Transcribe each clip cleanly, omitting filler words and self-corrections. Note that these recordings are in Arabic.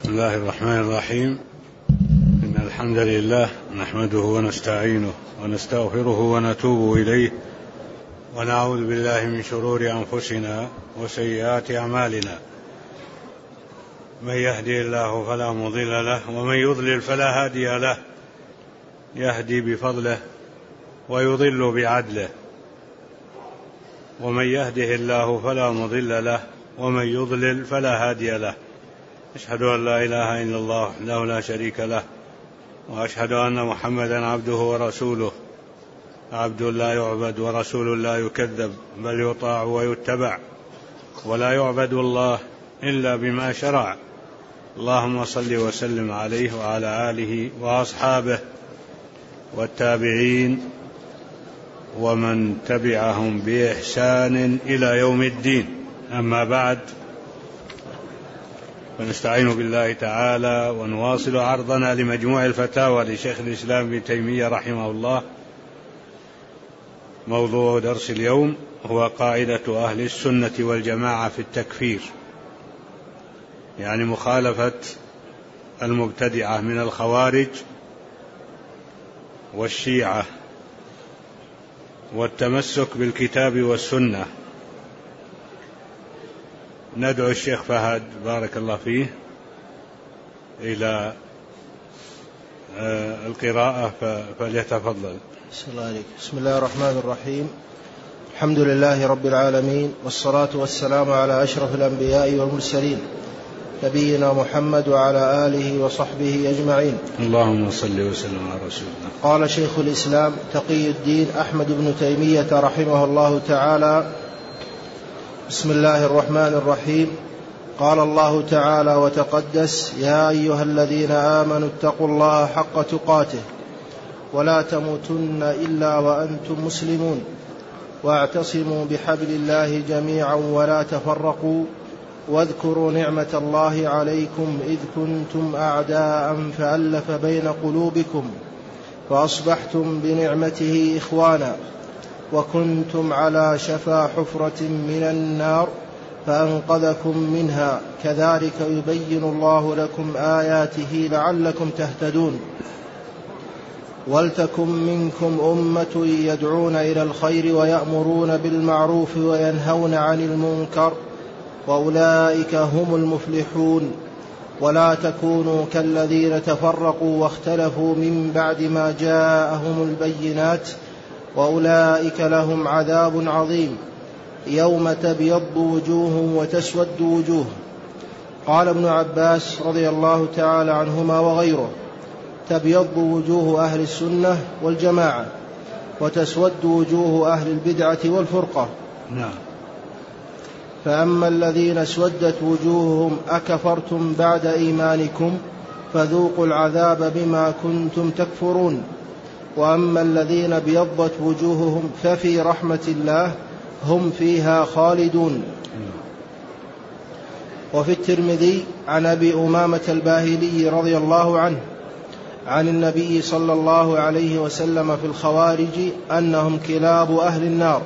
بسم الله الرحمن الرحيم. إن الحمد لله نحمده ونستعينه ونستغفره ونتوب إليه ونعوذ بالله من شرور أنفسنا وسيئات أعمالنا. من يهدي الله فلا مضل له ومن يضلل فلا هادي له. يهدي بفضله ويضل بعدله، ومن يهده الله فلا مضل له ومن يضلل فلا هادي له. أشهد أن لا إله إلا الله وحده لا شريك له، وأشهد أن محمدا عبده ورسوله، عبد لا يعبد ورسول لا يكذب، بل يطاع ويتبع، ولا يعبد الله إلا بما شرع. اللهم صل وسلم عليه وعلى آله وأصحابه والتابعين ومن تبعهم بإحسان إلى يوم الدين. أما بعد، فنستعين بالله تعالى ونواصل عرضنا لمجموع الفتاوى لشيخ الإسلام ابن تيمية رحمه الله. موضوع درس اليوم هو قاعدة أهل السنة والجماعة في التكفير، يعني مخالفة المبتدعة من الخوارج والشيعة، والتمسك بالكتاب والسنة. ندعو الشيخ فهد بارك الله فيه إلى القراءة فليتفضل. بسم الله الرحمن الرحيم. الحمد لله رب العالمين، والصلاة والسلام على أشرف الأنبياء والمرسلين، نبينا محمد وعلى آله وصحبه أجمعين. اللهم صل وسلم على رسولنا. قال شيخ الإسلام تقي الدين أحمد بن تيمية رحمه الله تعالى: بسم الله الرحمن الرحيم. قال الله تعالى وتقدس: يا أيها الذين آمنوا اتقوا الله حق تقاته ولا تموتن إلا وأنتم مسلمون، واعتصموا بحبل الله جميعا ولا تفرقوا، واذكروا نعمة الله عليكم إذ كنتم أعداء فألف بين قلوبكم فأصبحتم بنعمته إخوانا، وكنتم على شفا حفرة من النار فأنقذكم منها، كذلك يبين الله لكم آياته لعلكم تهتدون. ولتكن منكم أمة يدعون إلى الخير ويأمرون بالمعروف وينهون عن المنكر، وأولئك هم المفلحون. ولا تكونوا كالذين تفرقوا واختلفوا من بعد ما جاءهم البينات، وأولئك لهم عذاب عظيم، يوم تبيض وجوه وتسود وجوه. قال ابن عباس رضي الله تعالى عنهما وغيره: تبيض وجوه أهل السنة والجماعة، وتسود وجوه أهل البدعة والفرقة. نعم. فأما الذين اسودت وجوههم أكفرتم بعد إيمانكم فذوقوا العذاب بما كنتم تكفرون. وأما الذين ابيضت وجوههم ففي رحمة الله هم فيها خالدون. وفي الترمذي عن أبي أمامة الباهلي رضي الله عنه عن النبي صلى الله عليه وسلم في الخوارج أنهم كلاب أهل النار،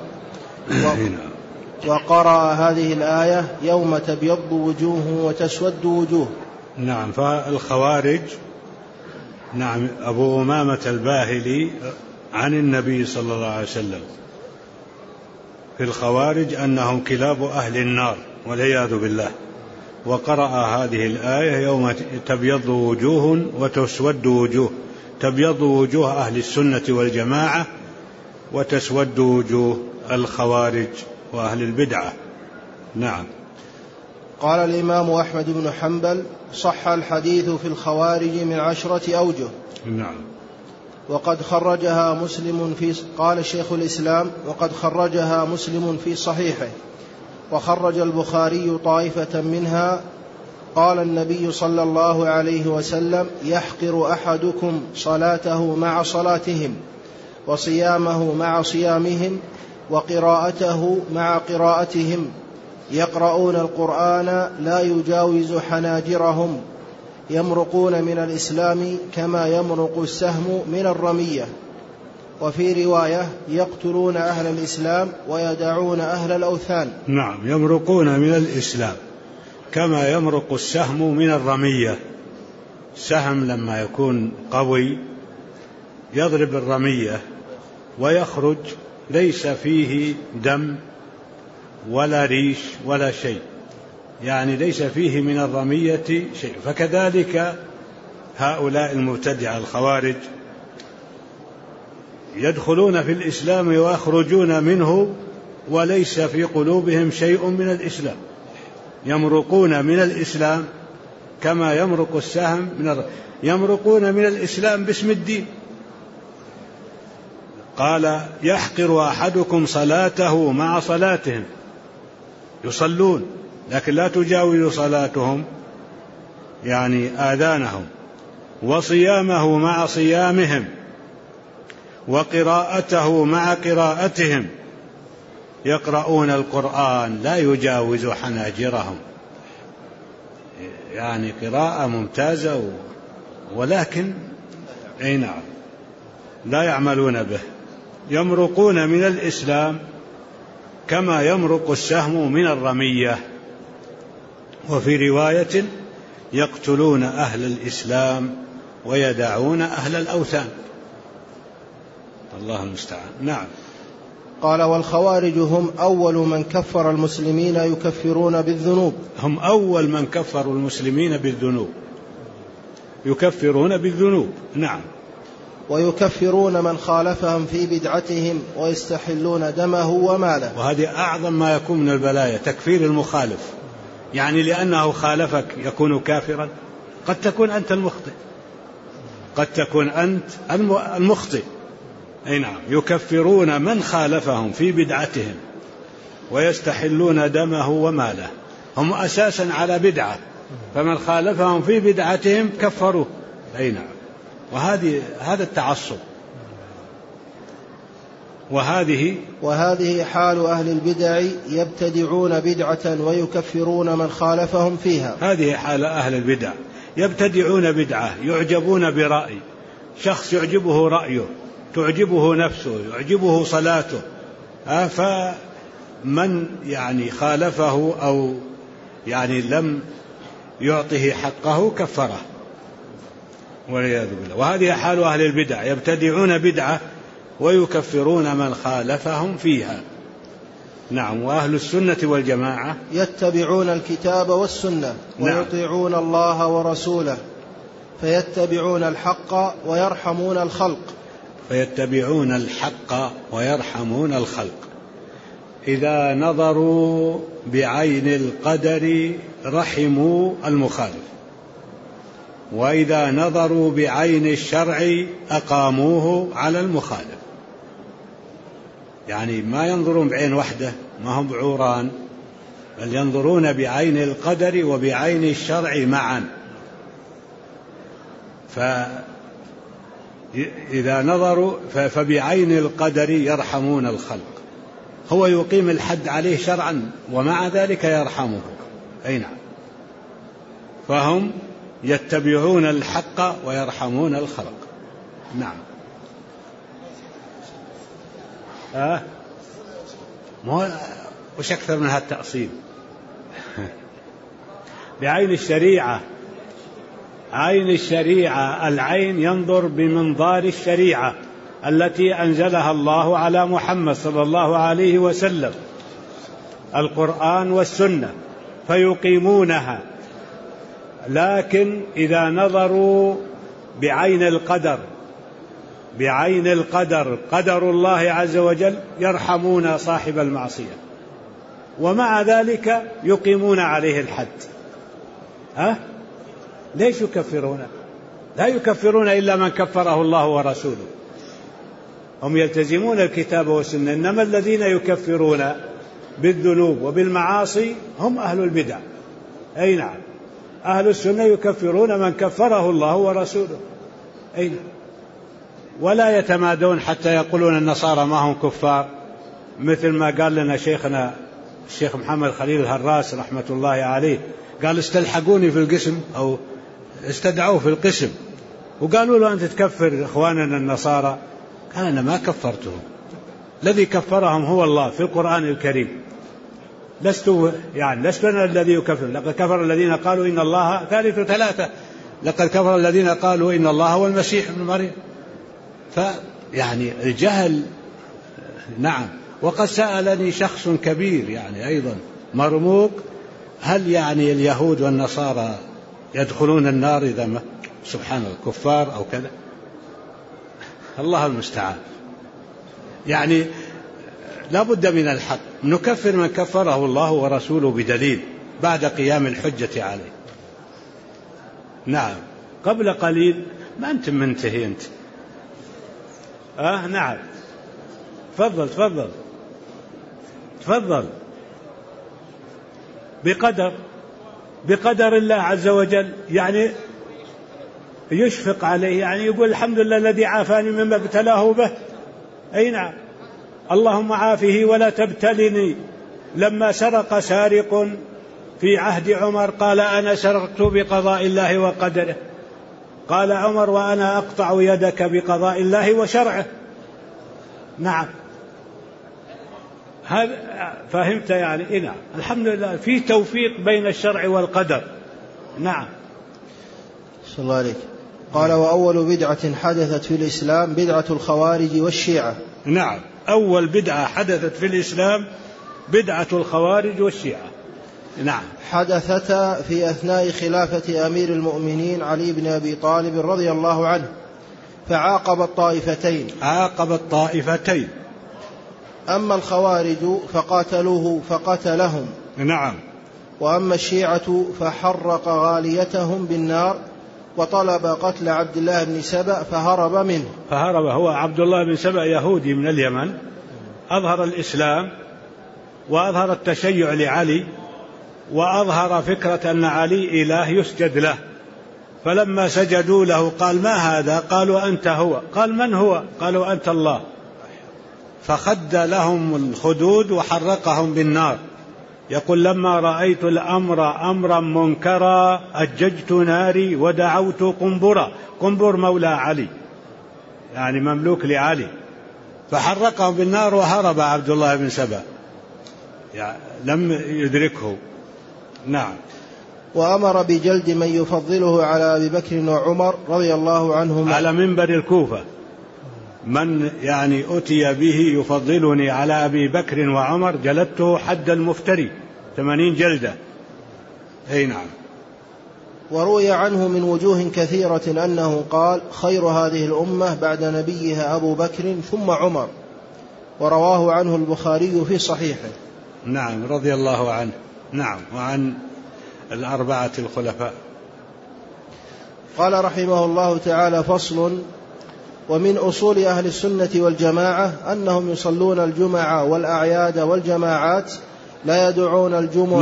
وقرأ هذه الآية: يوم تبيض وجوه وتسود وجوه. نعم. فالخوارج، نعم، أبو أمامة الباهلي عن النبي صلى الله عليه وسلم في الخوارج أنهم كلاب أهل النار والعياذ بالله، وقرأ هذه الآية: يوم تبيض وجوه وتسود وجوه. تبيض وجوه أهل السنة والجماعة، وتسود وجوه الخوارج وأهل البدعة. نعم. قال الإمام أحمد بن حنبل: صح الحديث في الخوارج من 10 أوجه. نعم. وقد خرجها مسلم قال شيخ الإسلام: وقد خرجها مسلم في صحيحه، وخرج البخاري طائفة منها. قال النبي صلى الله عليه وسلم: يحقر أحدكم صلاته مع صلاتهم، وصيامه مع صيامهم، وقراءته مع قراءتهم، يقرؤون القرآن لا يجاوز حناجرهم، يمرقون من الإسلام كما يمرق السهم من الرمية. وفي رواية: يقتلون أهل الإسلام ويدعون أهل الأوثان. نعم، يمرقون من الإسلام، كما يمرق السهم من الرمية. السهم لما يكون قوي يضرب الرمية ويخرج ليس فيه دم ولا ريش ولا شيء، يعني ليس فيه من الرمية شيء. فكذلك هؤلاء المبتدعة الخوارج يدخلون في الإسلام ويخرجون منه وليس في قلوبهم شيء من الإسلام، يمرقون من الإسلام كما يمرق السهم يمرقون من الإسلام باسم الدين. قال يحقر أحدكم صلاته مع صلاتهم، يصلون لكن لا تجاوز صلاتهم يعني آذانهم، وصيامه مع صيامهم، وقراءته مع قراءتهم، يقرؤون القرآن لا يجاوز حناجرهم، يعني قراءة ممتازة ولكن نعم لا يعملون به. يمرقون من الإسلام كما يمرق السهم من الرمية. وفي رواية يقتلون أهل الإسلام ويدعون أهل الأوثان. الله المستعان. نعم. قال والخوارج هم أول من كفر المسلمين يكفرون بالذنوب. هم أول من كفروا المسلمين بالذنوب، يكفرون بالذنوب. نعم. ويكفرون من خالفهم في بدعتهم ويستحلون دمه وماله. وهذه أعظم ما يكون من البلايا، تكفير المخالف، يعني لأنه خالفك يكون كافرا. قد تكون أنت المخطئ، قد تكون أنت المخطئ. أي نعم. يكفرون من خالفهم في بدعتهم ويستحلون دمه وماله. هم أساسا على بدعة، فمن خالفهم في بدعتهم كفروه. أي نعم. هذا التعصب. وهذه حال أهل البدع يبتدعون بدعة ويكفرون من خالفهم فيها. هذه حال أهل البدع، يبتدعون بدعة، يعجبون برأي شخص، يعجبه رأيه، تعجبه نفسه، يعجبه صلاته، فمن يعني خالفه أو يعني لم يعطه حقه كفره والعياذ بالله. وهذه حال أهل البدع، يبتدعون بدعة ويكفرون من خالفهم فيها. نعم. وأهل السنة والجماعة يتبعون الكتاب والسنة ويطيعون الله ورسوله، فيتبعون الحق ويرحمون الخلق. فيتبعون الحق ويرحمون الخلق. إذا نظروا بعين القدر رحموا المخالف، وإذا نظروا بعين الشرع أقاموه على المخالف. يعني ما ينظرون بعين واحدة، ما هم بعوران، بل ينظرون بعين القدر وبعين الشرع معا. فإذا نظروا فبعين القدر يرحمون الخلق. هو يقيم الحد عليه شرعا ومع ذلك يرحمه. أي نعم. فهم يتبعون الحق ويرحمون الخلق. نعم. وش أكثر من هذا التأصيل؟ بعين الشريعة. عين الشريعة، العين ينظر بمنظار الشريعة التي أنزلها الله على محمد صلى الله عليه وسلم، القرآن والسنة، فيقيمونها. لكن إذا نظروا بعين القدر، بعين القدر، قدر الله عز وجل، يرحمون صاحب المعصية ومع ذلك يقيمون عليه الحد. ليش يكفرون؟ لا يكفرون إلا من كفره الله ورسوله. هم يلتزمون الكتاب والسنة، إنما الذين يكفرون بالذنوب وبالمعاصي هم أهل البدع. أي نعم. أهل السنة يكفرون من كفره الله ورسوله. أي نعم. ولا يتمادون حتى يقولون النصارى ما هم كفار، مثل ما قال لنا شيخنا الشيخ محمد خليل الهراس رحمة الله عليه، قال استلحقوني في القسم أو استدعوه في القسم وقالوا له أنت تكفر إخواننا النصارى. قال أنا ما كفرتهم، الذي كفرهم هو الله في القرآن الكريم. لست أنا الذي يكفر. لقد كفر الذين قالوا إن الله ثالث ثلاثة، لقد كفر الذين قالوا إن الله هو المسيح ابن مريم. فيعني الجهل. نعم. وقد سألني شخص كبير يعني أيضا مرموق، هل يعني اليهود والنصارى يدخلون النار إذا ما سبحان الكفار أو كذا؟ الله المستعان. يعني لا بد من الحق، نكفر من كفره الله ورسوله بدليل بعد قيام الحجة عليه. نعم. قبل قليل ما أنت منتهي أنت. نعم. تفضل. بقدر الله عز وجل، يعني يشفق عليه، يعني يقول الحمد لله الذي عافاني مما ابتلاه به. أي نعم. اللهم عافه ولا تبتلني. لما سرق سارق في عهد عمر قال أنا سرقت بقضاء الله وقدره. قال عمر وأنا أقطع يدك بقضاء الله وشرعه. نعم. فهمت يعني؟ نعم. الحمد لله في توفيق بين الشرع والقدر. نعم. صلى الله عليك. قال وأول بدعة حدثت في الإسلام بدعة الخوارج والشيعة. نعم. أول بدعة حدثت في الإسلام بدعة الخوارج والشيعة. نعم. حدثتا في أثناء خلافة أمير المؤمنين علي بن أبي طالب رضي الله عنه، فعاقب الطائفتين. أما الخوارج فقاتلوه فقتلهم. نعم. وأما الشيعة فحرق غاليتهم بالنار، وطلب قتل عبد الله بن سبأ فهرب منه. هو عبد الله بن سبأ يهودي من اليمن، أظهر الإسلام وأظهر التشيع لعلي، وأظهر فكرة أن علي إله يسجد له. فلما سجدوا له قال ما هذا؟ قالوا أنت هو. قال من هو؟ قالوا أنت الله. فخد لهم الخدود وحرقهم بالنار. يقول لما رأيت الأمر أمرا منكرا أججت ناري ودعوت قنبرا. قنبر مولى علي، يعني مملوك لعلي. فحرقهم بالنار وهرب عبد الله بن سبأ، يعني لم يدركه. نعم. وأمر بجلد من يفضله على أبي بكر وعمر رضي الله عنهما على منبر الكوفة. من يعني أتي به يفضلني على أبي بكر وعمر جلدته حد المفتري 80 جلدة. أي نعم. وروي عنه من وجوه كثيرة أنه قال خير هذه الأمة بعد نبيها أبو بكر ثم عمر، ورواه عنه البخاري في صحيحه. نعم رضي الله عنه. نعم. وعن الأربعة الخلفاء. قال رحمه الله تعالى فصل. ومن أصول أهل السنة والجماعة أنهم يصلون الجمعة والأعياد والجماعات لا يدعون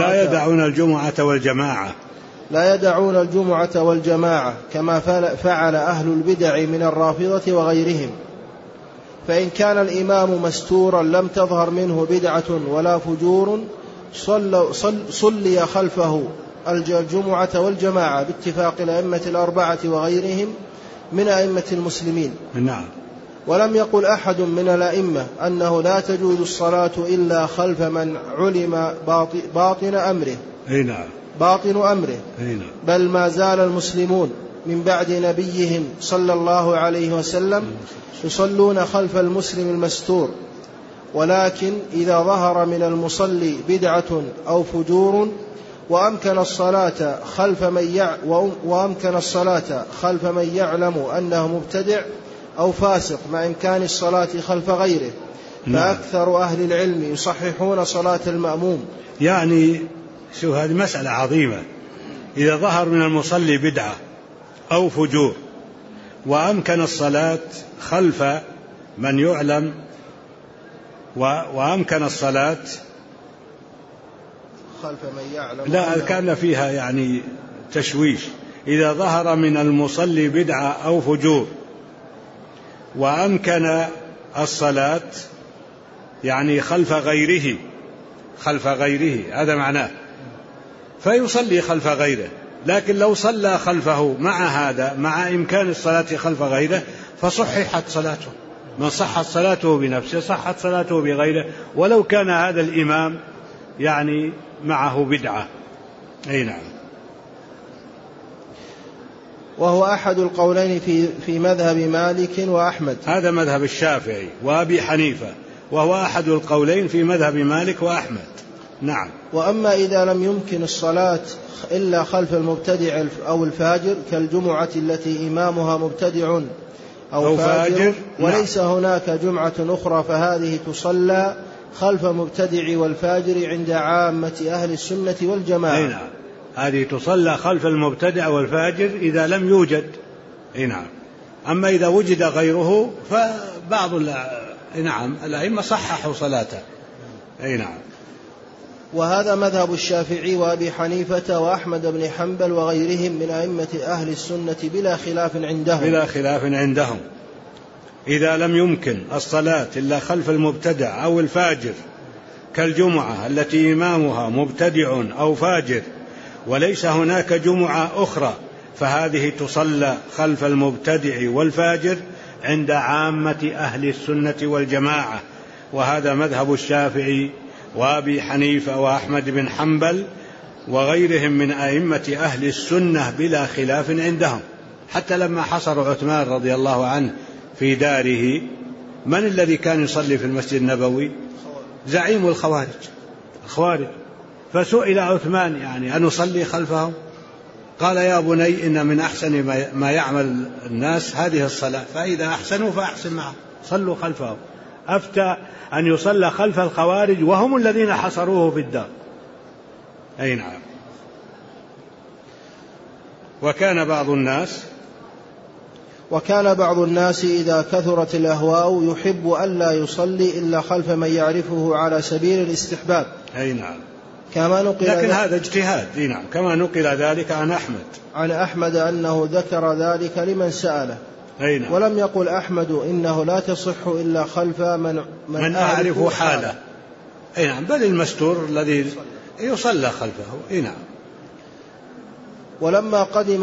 الجمعة والجماعة كما فعل أهل البدع من الرافضة وغيرهم. فإن كان الإمام مستورا لم تظهر منه بدعة ولا فجور صلي خلفه الجمعة والجماعة باتفاق الأئمة الأربعة وغيرهم من أئمة المسلمين. نعم. ولم يقل أحد من الأئمة أنه لا تجوز الصلاة إلا خلف من علم باطن أمره. بل ما زال المسلمون من بعد نبيهم صلى الله عليه وسلم يصلون خلف المسلم المستور، ولكن إذا ظهر من المصلي بدعة أو فجور وأمكن الصلاة خلف من يعلم أنه مبتدع أو فاسق مع إمكان الصلاة خلف غيره، فأكثر أهل العلم يصححون صلاة المأموم. يعني شو هذه مسألة عظيمة. إذا ظهر من المصلي بدعة أو فجور وأمكن الصلاة خلف من يعلم وأمكن الصلاة خلف من يعلم، لا كان فيها يعني تشويش. إذا ظهر من المصلي بدعة أو فجور وأمكن الصلاة يعني خلف غيره هذا معناه، فيصلي خلف غيره. لكن لو صلى خلفه مع إمكان الصلاة خلف غيره فصححت صلاته. من صحت صلاته بنفسه صحت صلاته بغيره، ولو كان هذا الإمام يعني معه بدعة. أي نعم. وهو أحد القولين في مذهب مالك وأحمد. هذا مذهب الشافعي وأبي حنيفة، وهو أحد القولين في مذهب مالك وأحمد. نعم. وأما إذا لم يمكن الصلاة إلا خلف المبتدع أو الفاجر كالجمعة التي إمامها مبتدع أو فاجر وليس هناك جمعة أخرى فهذه تصلى خلف المبتدع والفاجر عند عامة أهل السنة والجماعة. نعم. هذه تصلى خلف المبتدع والفاجر إذا لم يوجد. نعم. أما إذا وجد غيره فبعض الأئمة صححوا صلاته. نعم. وهذا مذهب الشافعي وأبي حنيفة وأحمد بن حنبل وغيرهم من أئمة أهل السنة بلا خلاف عندهم. إذا لم يمكن الصلاة إلا خلف المبتدع أو الفاجر كالجمعة التي إمامها مبتدع أو فاجر وليس هناك جمعة أخرى فهذه تصلى خلف المبتدع والفاجر عند عامة أهل السنة والجماعة. وهذا مذهب الشافعي وأبي حنيفة وأحمد بن حنبل وغيرهم من أئمة أهل السنة بلا خلاف عندهم. حتى لما حصر عثمان رضي الله عنه في داره، من الذي كان يصلي في المسجد النبوي؟ زعيم الخوارج. فسئل عثمان يعني أن نصلي خلفهم؟ قال يا بني إن من أحسن ما يعمل الناس هذه الصلاة، فإذا أحسنوا فأحسن معهم، صلوا خلفهم. أفتى أن يصلى خلف الخوارج وهم الذين حصروه في الدار. أي نعم. وكان بعض الناس إذا كثرت الأهواء يحب ألا يصلي إلا خلف من يعرفه على سبيل الاستحباب. أي نعم. لكن هذا اجتهاد. نعم. كما نقل ذلك عن أحمد أنه ذكر ذلك لمن سأله. نعم. ولم يقل أحمد إنه لا تصح إلا خلف من أعرف حاله. نعم. بل المستور الذي يصلى خلفه. نعم. ولما قدم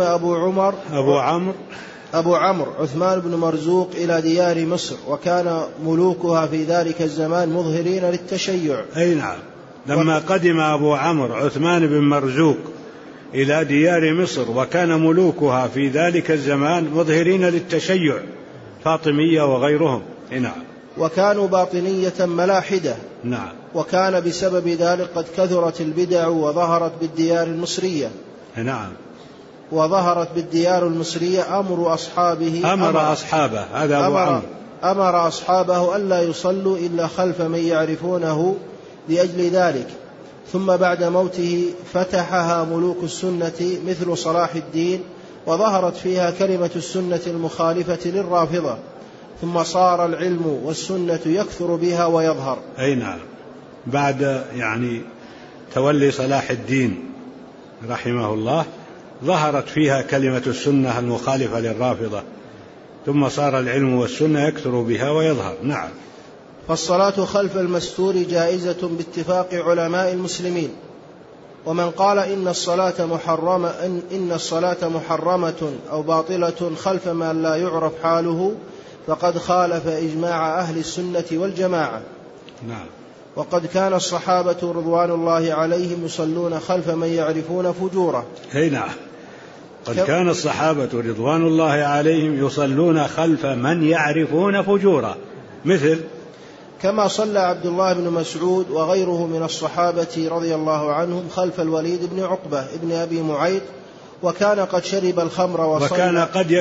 أبو عمرو عثمان بن مرزوق إلى ديار مصر وكان ملوكها في ذلك الزمان مظهرين للتشيع. نعم. لما قدم أبو عمرو عثمان بن مرزوق إلى ديار مصر وكان ملوكها في ذلك الزمان مظهرين للتشيع، فاطمية وغيرهم. نعم. وكانوا باطنية ملاحدة. نعم. وكان بسبب ذلك قد كثرت البدع وظهرت بالديار المصرية. نعم. وظهرت بالديار المصرية أمر أصحابه هذا أبو عمرو أمر أصحابه ألا يصلوا إلا خلف من يعرفونه لأجل ذلك. ثم بعد موته فتحها ملوك السنة مثل صلاح الدين وظهرت فيها كلمة السنة المخالفة للرافضة، ثم صار العلم والسنة يكثر بها ويظهر. نعم. بعد تولي صلاح الدين رحمه الله ظهرت فيها كلمة السنة المخالفة للرافضة، ثم صار العلم والسنة يكثر بها ويظهر. نعم. فالصلاة خلف المستور جائزة باتفاق علماء المسلمين. ومن قال إن الصلاة محرمة أو باطلة خلف من لا يعرف حاله فقد خالف إجماع أهل السنة والجماعة. نعم. وقد كان الصحابة رضوان الله عليهم يصلون خلف من يعرفون فجوره. نعم. قد كان الصحابة رضوان الله عليهم يصلون خلف من يعرفون فجوره، مثل كما صلى عبد الله بن مسعود وغيره من الصحابة رضي الله عنهم خلف الوليد بن عقبة ابن أبي معيط، وكان قد شرب الخمر وكان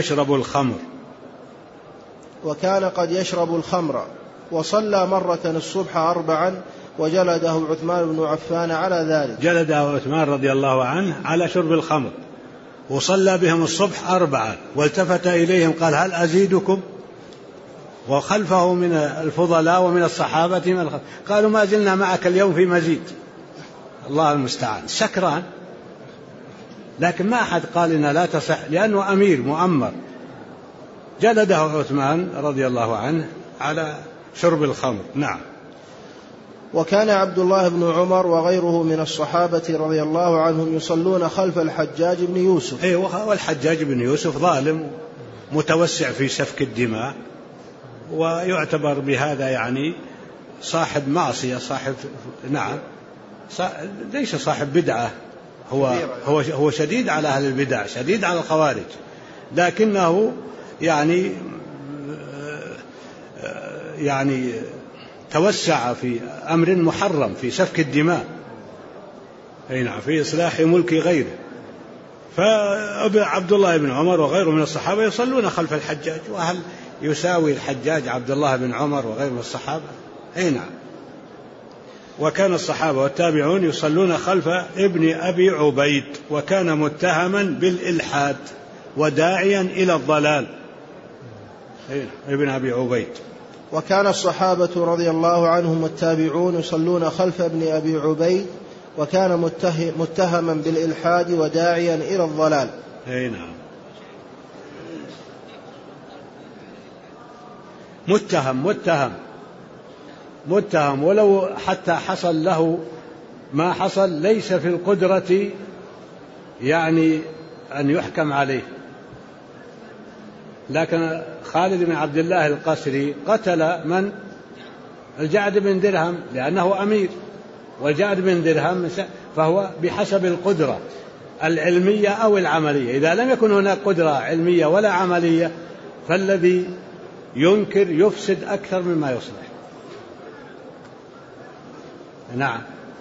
قد يشرب الخمر وصلى مرة الصبح 4 وجلده عثمان بن عفان على ذلك. جلده عثمان رضي الله عنه على شرب الخمر، وصلى بهم الصبح 4 والتفت إليهم قال هل أزيدكم؟ وخلفه من الفضلاء ومن الصحابة قالوا ما زلنا معك اليوم في مزيد. الله المستعان، سكران. لكن ما أحد قال إنها لا تصح لأنه أمير مؤمر. جلده عثمان رضي الله عنه على شرب الخمر. نعم. وكان عبد الله بن عمر وغيره من الصحابة رضي الله عنهم يصلون خلف الحجاج بن يوسف. والحجاج بن يوسف ظالم متوسع في سفك الدماء، ويعتبر بهذا صاحب معصية، نعم. ليس صاحب بدعة، هو شديد على أهل البدع، شديد على الخوارج، لكنه يعني توسع في أمر محرم، في سفك الدماء، في إصلاح ملك غيره. فعبد الله بن عمر وغيره من الصحابة يصلون خلف الحجاج، وهل يساوي الحجاج عبد الله بن عمر وغيره من الصحابة؟ نعم. وكان الصحابة والتابعون يصلون خلف ابن أبي عبيد، وكان متهما بالإلحاد وداعيا إلى الضلال. ابن أبي عبيد. وكان الصحابة رضي الله عنهم والتابعون يصلون خلف ابن أبي عبيد، وكان متهما بالإلحاد وداعيا إلى الضلال. نعم. متهم ولو حتى حصل له ما حصل، ليس في القدرة أن يحكم عليه. لكن خالد بن عبد الله القسري قتل من؟ الجعد بن درهم، لأنه أمير، والجعد بن درهم فهو بحسب القدرة العلمية أو العملية. إذا لم يكن هناك قدرة علمية ولا عملية، فالذي ينكر يفسد أكثر مما يصلح. نعم.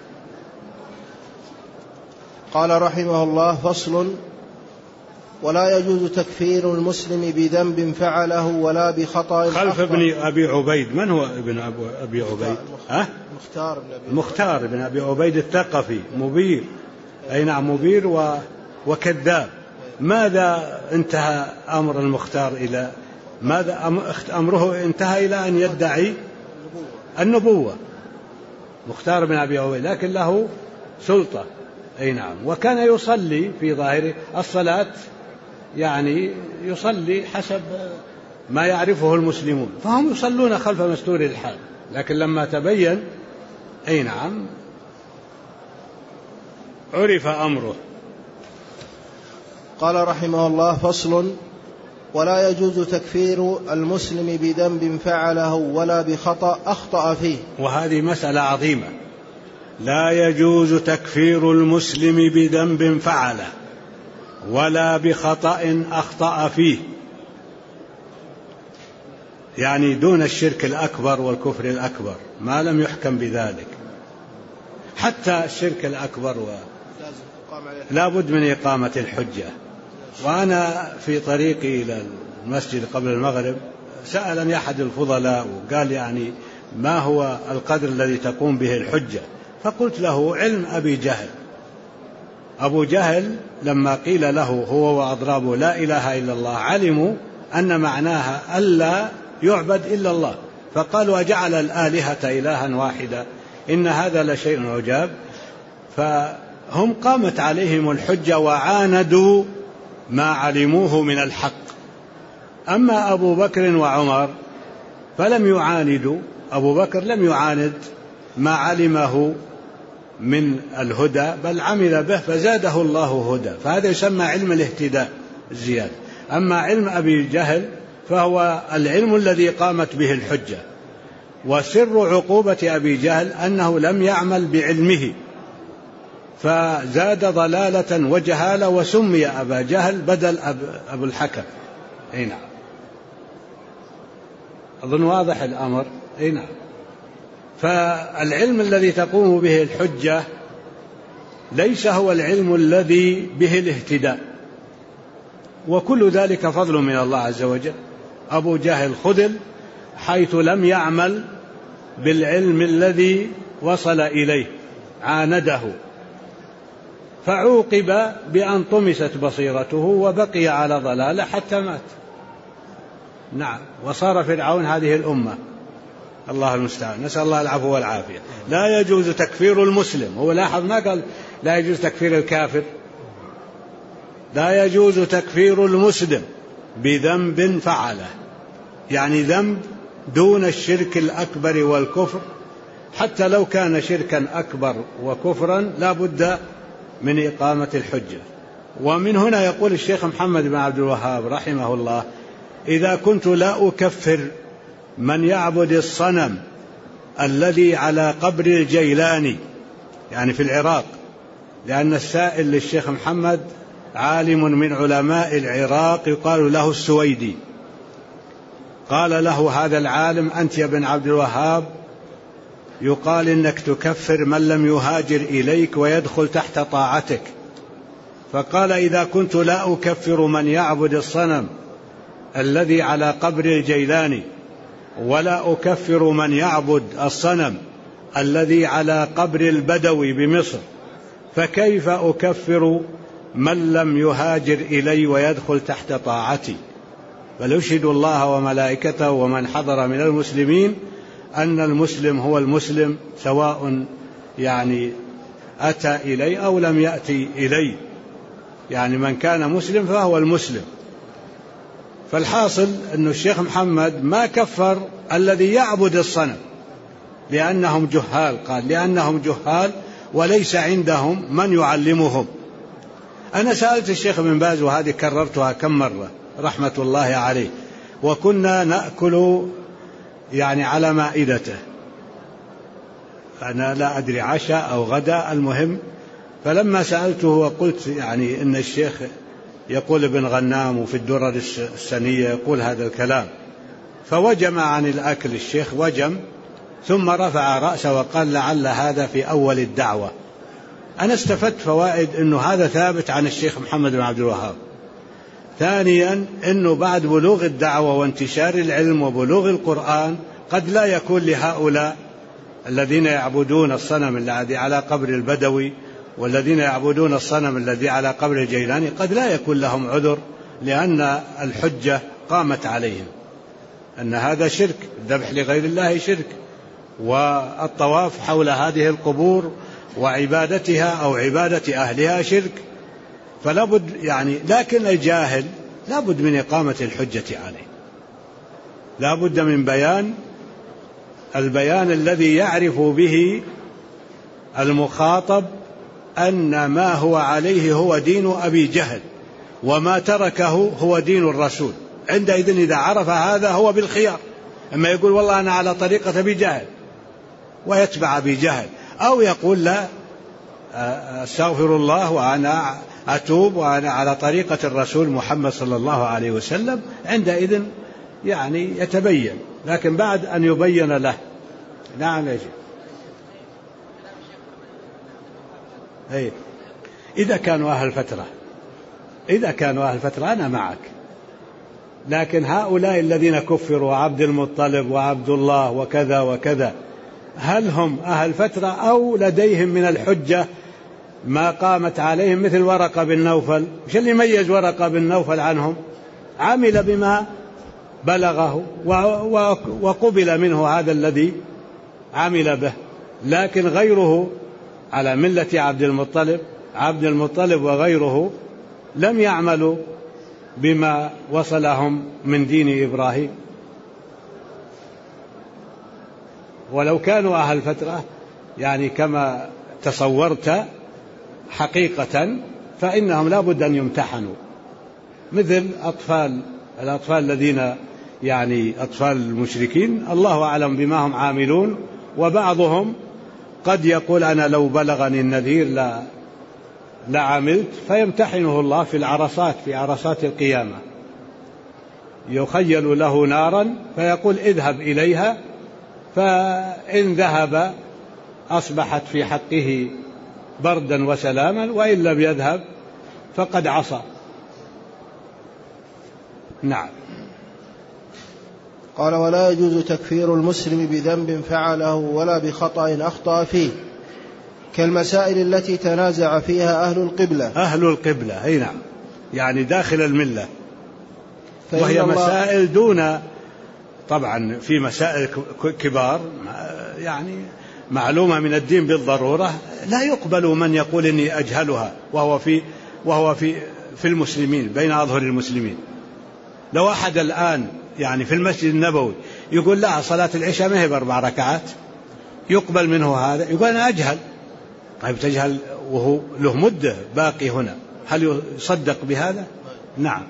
قال رحمه الله: فصل: ولا يجوز تكفير المسلم بذنب فعله ولا بخطأ. خلف ابن أبي عبيد. من هو ابن أبي عبيد؟ مختار بن أبي عبيد الثقفي، مبير. نعم، مبير وكذاب. ماذا انتهى أمر المختار إلى ماذا؟ أمره انتهى إلى أن يدعي النبوة، مختار بن أبي عبيد، لكن له سلطة. نعم. وكان يصلي في ظاهر الصلاة، يصلي حسب ما يعرفه المسلمون، فهم يصلون خلف مستور الحال. لكن لما تبين نعم عرف أمره. قال رحمه الله: فصل: ولا يجوز تكفير المسلم بذنب فعله ولا بخطأ أخطأ فيه. وهذه مسألة عظيمة. لا يجوز تكفير المسلم بذنب فعله ولا بخطأ أخطأ فيه، دون الشرك الأكبر والكفر الأكبر ما لم يحكم بذلك. حتى الشرك الأكبر لا بد من إقامة الحجة. وأنا في طريقي إلى المسجد قبل المغرب سألني أحد الفضلاء وقال ما هو القدر الذي تقوم به الحجة؟ فقلت له: علم أبي جهل. أبو جهل لما قيل له هو وأضرابه لا إله إلا الله، علموا أن معناها ألا يعبد إلا الله، فقالوا: أجعل الآلهة إلها واحدا إن هذا لشيء عجاب. فهم قامت عليهم الحجة وعاندوا ما علموه من الحق. أما أبو بكر وعمر فلم يعاندوا. أبو بكر لم يعاند ما علمه من الهدى، بل عمل به فزاده الله هدى، فهذا يسمى علم الاهتداء الزيادة. أما علم أبي جهل فهو العلم الذي قامت به الحجة. وسر عقوبة أبي جهل أنه لم يعمل بعلمه، فزاد ضلالة وجهالة وسمي أبا جهل بدل أبو الحكم. نعم. أظن واضح الأمر. نعم. فالعلم الذي تقوم به الحجة ليس هو العلم الذي به الاهتداء، وكل ذلك فضل من الله عز وجل. أبو جهل خذل حيث لم يعمل بالعلم الذي وصل إليه، عانده، فعوقب بأن طمست بصيرته وبقي على ضلاله حتى مات. نعم. وصار فرعون هذه الأمة، الله المستعان، نسأل الله العفو والعافية. لا يجوز تكفير المسلم. هو لاحظ ما قال لا يجوز تكفير الكافر، لا يجوز تكفير المسلم بذنب فعله، ذنب دون الشرك الأكبر والكفر. حتى لو كان شركا أكبر وكفرا لا بد من إقامة الحجة. ومن هنا يقول الشيخ محمد بن عبد الوهاب رحمه الله: إذا كنت لا أكفر من يعبد الصنم الذي على قبر الجيلاني يعني في العراق، لأن السائل للشيخ محمد عالم من علماء العراق يقال له السويدي. قال له هذا العالم: أنت يا ابن عبد الوهاب يقال إنك تكفر من لم يهاجر إليك ويدخل تحت طاعتك. فقال: إذا كنت لا أكفر من يعبد الصنم الذي على قبر الجيلاني، ولا أكفر من يعبد الصنم الذي على قبر البدوي بمصر، فكيف أكفر من لم يهاجر إلي ويدخل تحت طاعتي؟ بل أشهد الله وملائكته ومن حضر من المسلمين أن المسلم هو المسلم، سواء يعني أتى إلي أو لم يأتي إلي، يعني من كان مسلم فهو المسلم. فالحاصل أن الشيخ محمد ما كفر الذي يعبد الصنم لأنهم جهال، قال لأنهم جهال وليس عندهم من يعلمهم. أنا سألت الشيخ بن باز، وهذه كررتها كم مرة رحمة الله عليه، وكنا نأكل يعني على مائدته، أنا لا أدري عشاء أو غدا، المهم. فلما سألته وقلت يعني إن الشيخ يقول ابن غنام وفي الدرر السنية يقول هذا الكلام، فوجم عن الأكل الشيخ وجم، ثم رفع رأسه وقال: لعل هذا في أول الدعوة. أنا استفدت فوائد أنه هذا ثابت عن الشيخ محمد بن عبد الوهاب. ثانيا أنه بعد بلوغ الدعوة وانتشار العلم وبلوغ القرآن قد لا يكون لهؤلاء الذين يعبدون الصنم الذي على قبر البدوي والذين يعبدون الصنم الذي على قبر الجيلاني قد لا يكون لهم عذر، لأن الحجة قامت عليهم أن هذا شرك، الذبح لغير الله شرك، والطواف حول هذه القبور وعبادتها أو عبادة أهلها شرك. فلا بد يعني، لكن الجاهل لا بد من إقامة الحجة عليه، لا بد من البيان الذي يعرف به المخاطب أن ما هو عليه هو دين أبي جهل، وما تركه هو دين الرسول. عندئذ إذا عرف هذا هو بالخيار، أما يقول والله أنا على طريقة أبي جهل ويتبع أبي جهل، أو يقول لا أستغفر الله وأنا أتوب وأنا على طريقة الرسول محمد صلى الله عليه وسلم، عندئذ يعني يتبين. لكن بعد أن يبين له. نعم يا شيخ. إذا كانوا أهل فترة أنا معك، لكن هؤلاء الذين كفروا عبد المطلب وعبد الله وكذا وكذا، هل هم أهل فترة أو لديهم من الحجة ما قامت عليهم؟ مثل ورقة بن نوفل، مش اللي يميز ورقة بن نوفل عنهم؟ عمل بما بلغه وقبل منه هذا الذي عمل به، لكن غيره على ملة عبد المطلب وغيره لم يعملوا بما وصلهم من دين إبراهيم. ولو كانوا أهل فترة يعني كما تصورت حقيقة، فإنهم لا بد أن يمتحنوا، مثل الأطفال الذين يعني أطفال المشركين، الله أعلم بما هم عاملون. وبعضهم قد يقول أنا لو بلغني النذير لعملت، فيمتحنه الله في عرصات القيامة، يخيل له نارا فيقول اذهب إليها، فإن ذهب أصبحت في حقه بردا وسلاما، وإن لم يذهب فقد عصى. نعم. قال: ولا يجوز تكفير المسلم بذنب فعله ولا بخطأ أخطأ فيه، كالمسائل التي تنازع فيها أهل القبلة. أي نعم، يعني داخل الملة، وهي مسائل دون، طبعا في مسائل كبار يعني معلومة من الدين بالضرورة لا يقبل من يقول إني أجهلها وهو في المسلمين بين أظهر المسلمين. لو أحد الآن يعني في المسجد النبوي يقول لا صلاة العشاء ما هي ب4 ركعات، يقبل منه هذا؟ يقول أنا أجهل. طيب تجهل وهو له مدة باقي هنا، هل يصدق بهذا؟ نعم.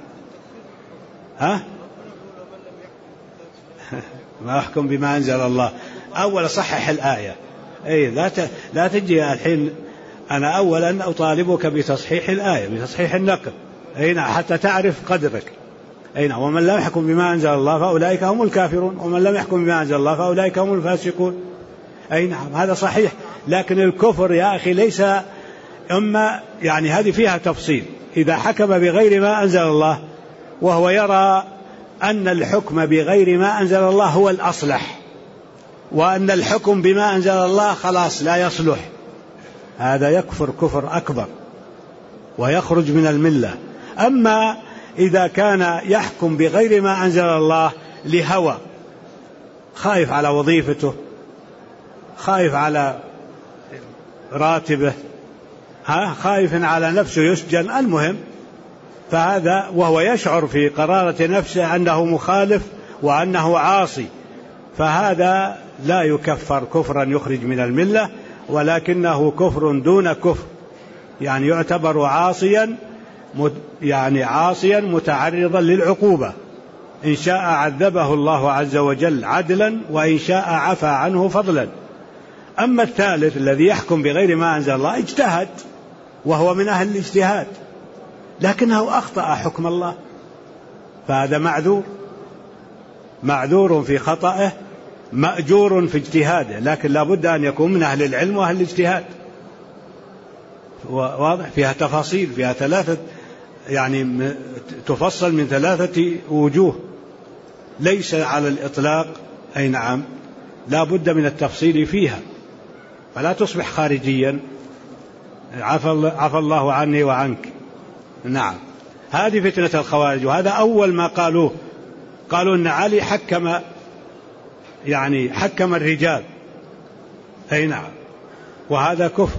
ما أحكم بما أنزل الله. أول صحح الآية، أي لا تجي الحين أنا أولا أطالبك بتصحيح الآية بتصحيح النقل أي نعم حتى تعرف قدرك. أي نعم ومن لم يحكم بما أنزل الله فأولئك هم الكافرون ومن لم يحكم بما أنزل الله فأولئك هم الفاسقون. أي نعم هذا صحيح. لكن الكفر يا أخي ليس أما يعني هذه فيها تفصيل. إذا حكم بغير ما أنزل الله وهو يرى أن الحكم بغير ما أنزل الله هو الأصلح وأن الحكم بما أنزل الله خلاص لا يصلح هذا يكفر كفر أكبر ويخرج من الملة. أما إذا كان يحكم بغير ما أنزل الله لهوى خايف على وظيفته خايف على راتبه خايف على نفسه يسجن المهم فهذا وهو يشعر في قرارة نفسه أنه مخالف وأنه عاصي فهذا لا يكفر كفرا يخرج من الملة ولكنه كفر دون كفر يعني يعتبر عاصيا متعرضا للعقوبة إن شاء عذبه الله عز وجل عدلا وإن شاء عفى عنه فضلا. أما الثالث الذي يحكم بغير ما أنزل الله اجتهد وهو من أهل الاجتهاد لكنه أخطأ حكم الله فهذا معذور في خطأه مأجور في اجتهاده لكن لا بد أن يكون من أهل العلم وأهل الاجتهاد. واضح فيها تفاصيل فيها ثلاثة يعني تفصل من ثلاثة وجوه ليس على الإطلاق. أي نعم لا بد من التفصيل فيها فلا تصبح خارجيا عفى الله عني وعنك. نعم هذه فتنة الخوارج وهذا أول ما قالوا أن علي حكم الرجال. أي نعم وهذا كفر.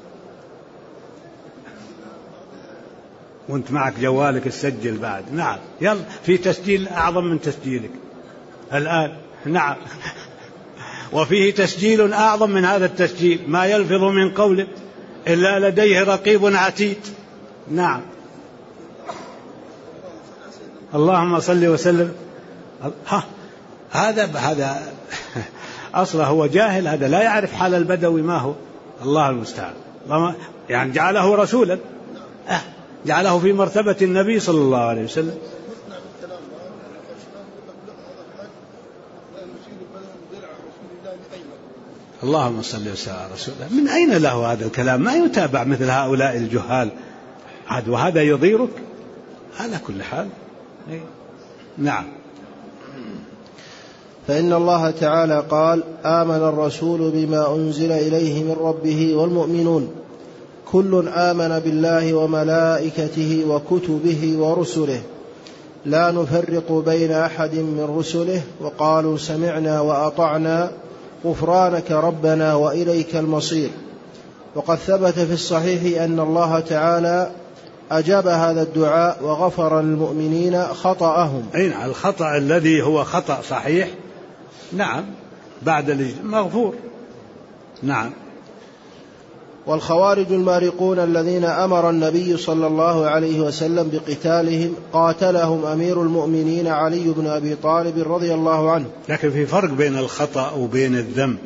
وانت معك جوالك تسجل بعد. نعم يلا في تسجيل أعظم من تسجيلك الآن. نعم وفيه تسجيل أعظم من هذا التسجيل ما يلفظ من قول إلا لديه رقيب عتيد. نعم اللهم صل وسلم. هذا أصلا هو جاهل هذا لا يعرف حال البدوي ما هو الله المستعان يعني جعله رسولا جعله في مرتبة النبي صلى الله عليه وسلم. اللهم صل وسلم على رسول الله. من أين له هذا الكلام ما يتابع مثل هؤلاء الجهال وهذا يضيرك على كل حال. نعم فإن الله تعالى قال آمن الرسول بما أنزل إليه من ربه والمؤمنون كل آمن بالله وملائكته وكتبه ورسله لا نفرق بين أحد من رسله وقالوا سمعنا وأطعنا غفرانك ربنا وإليك المصير. وقد ثبت في الصحيح أن الله تعالى أجاب هذا الدعاء وغفر للمؤمنين خطأهم. أي الخطأ الذي هو خطأ صحيح نعم بعد مغفور. نعم والخوارج المارقون الذين أمر النبي صلى الله عليه وسلم بقتالهم قاتلهم أمير المؤمنين علي بن أبي طالب رضي الله عنه. لكن في فرق بين الخطأ وبين الذنب.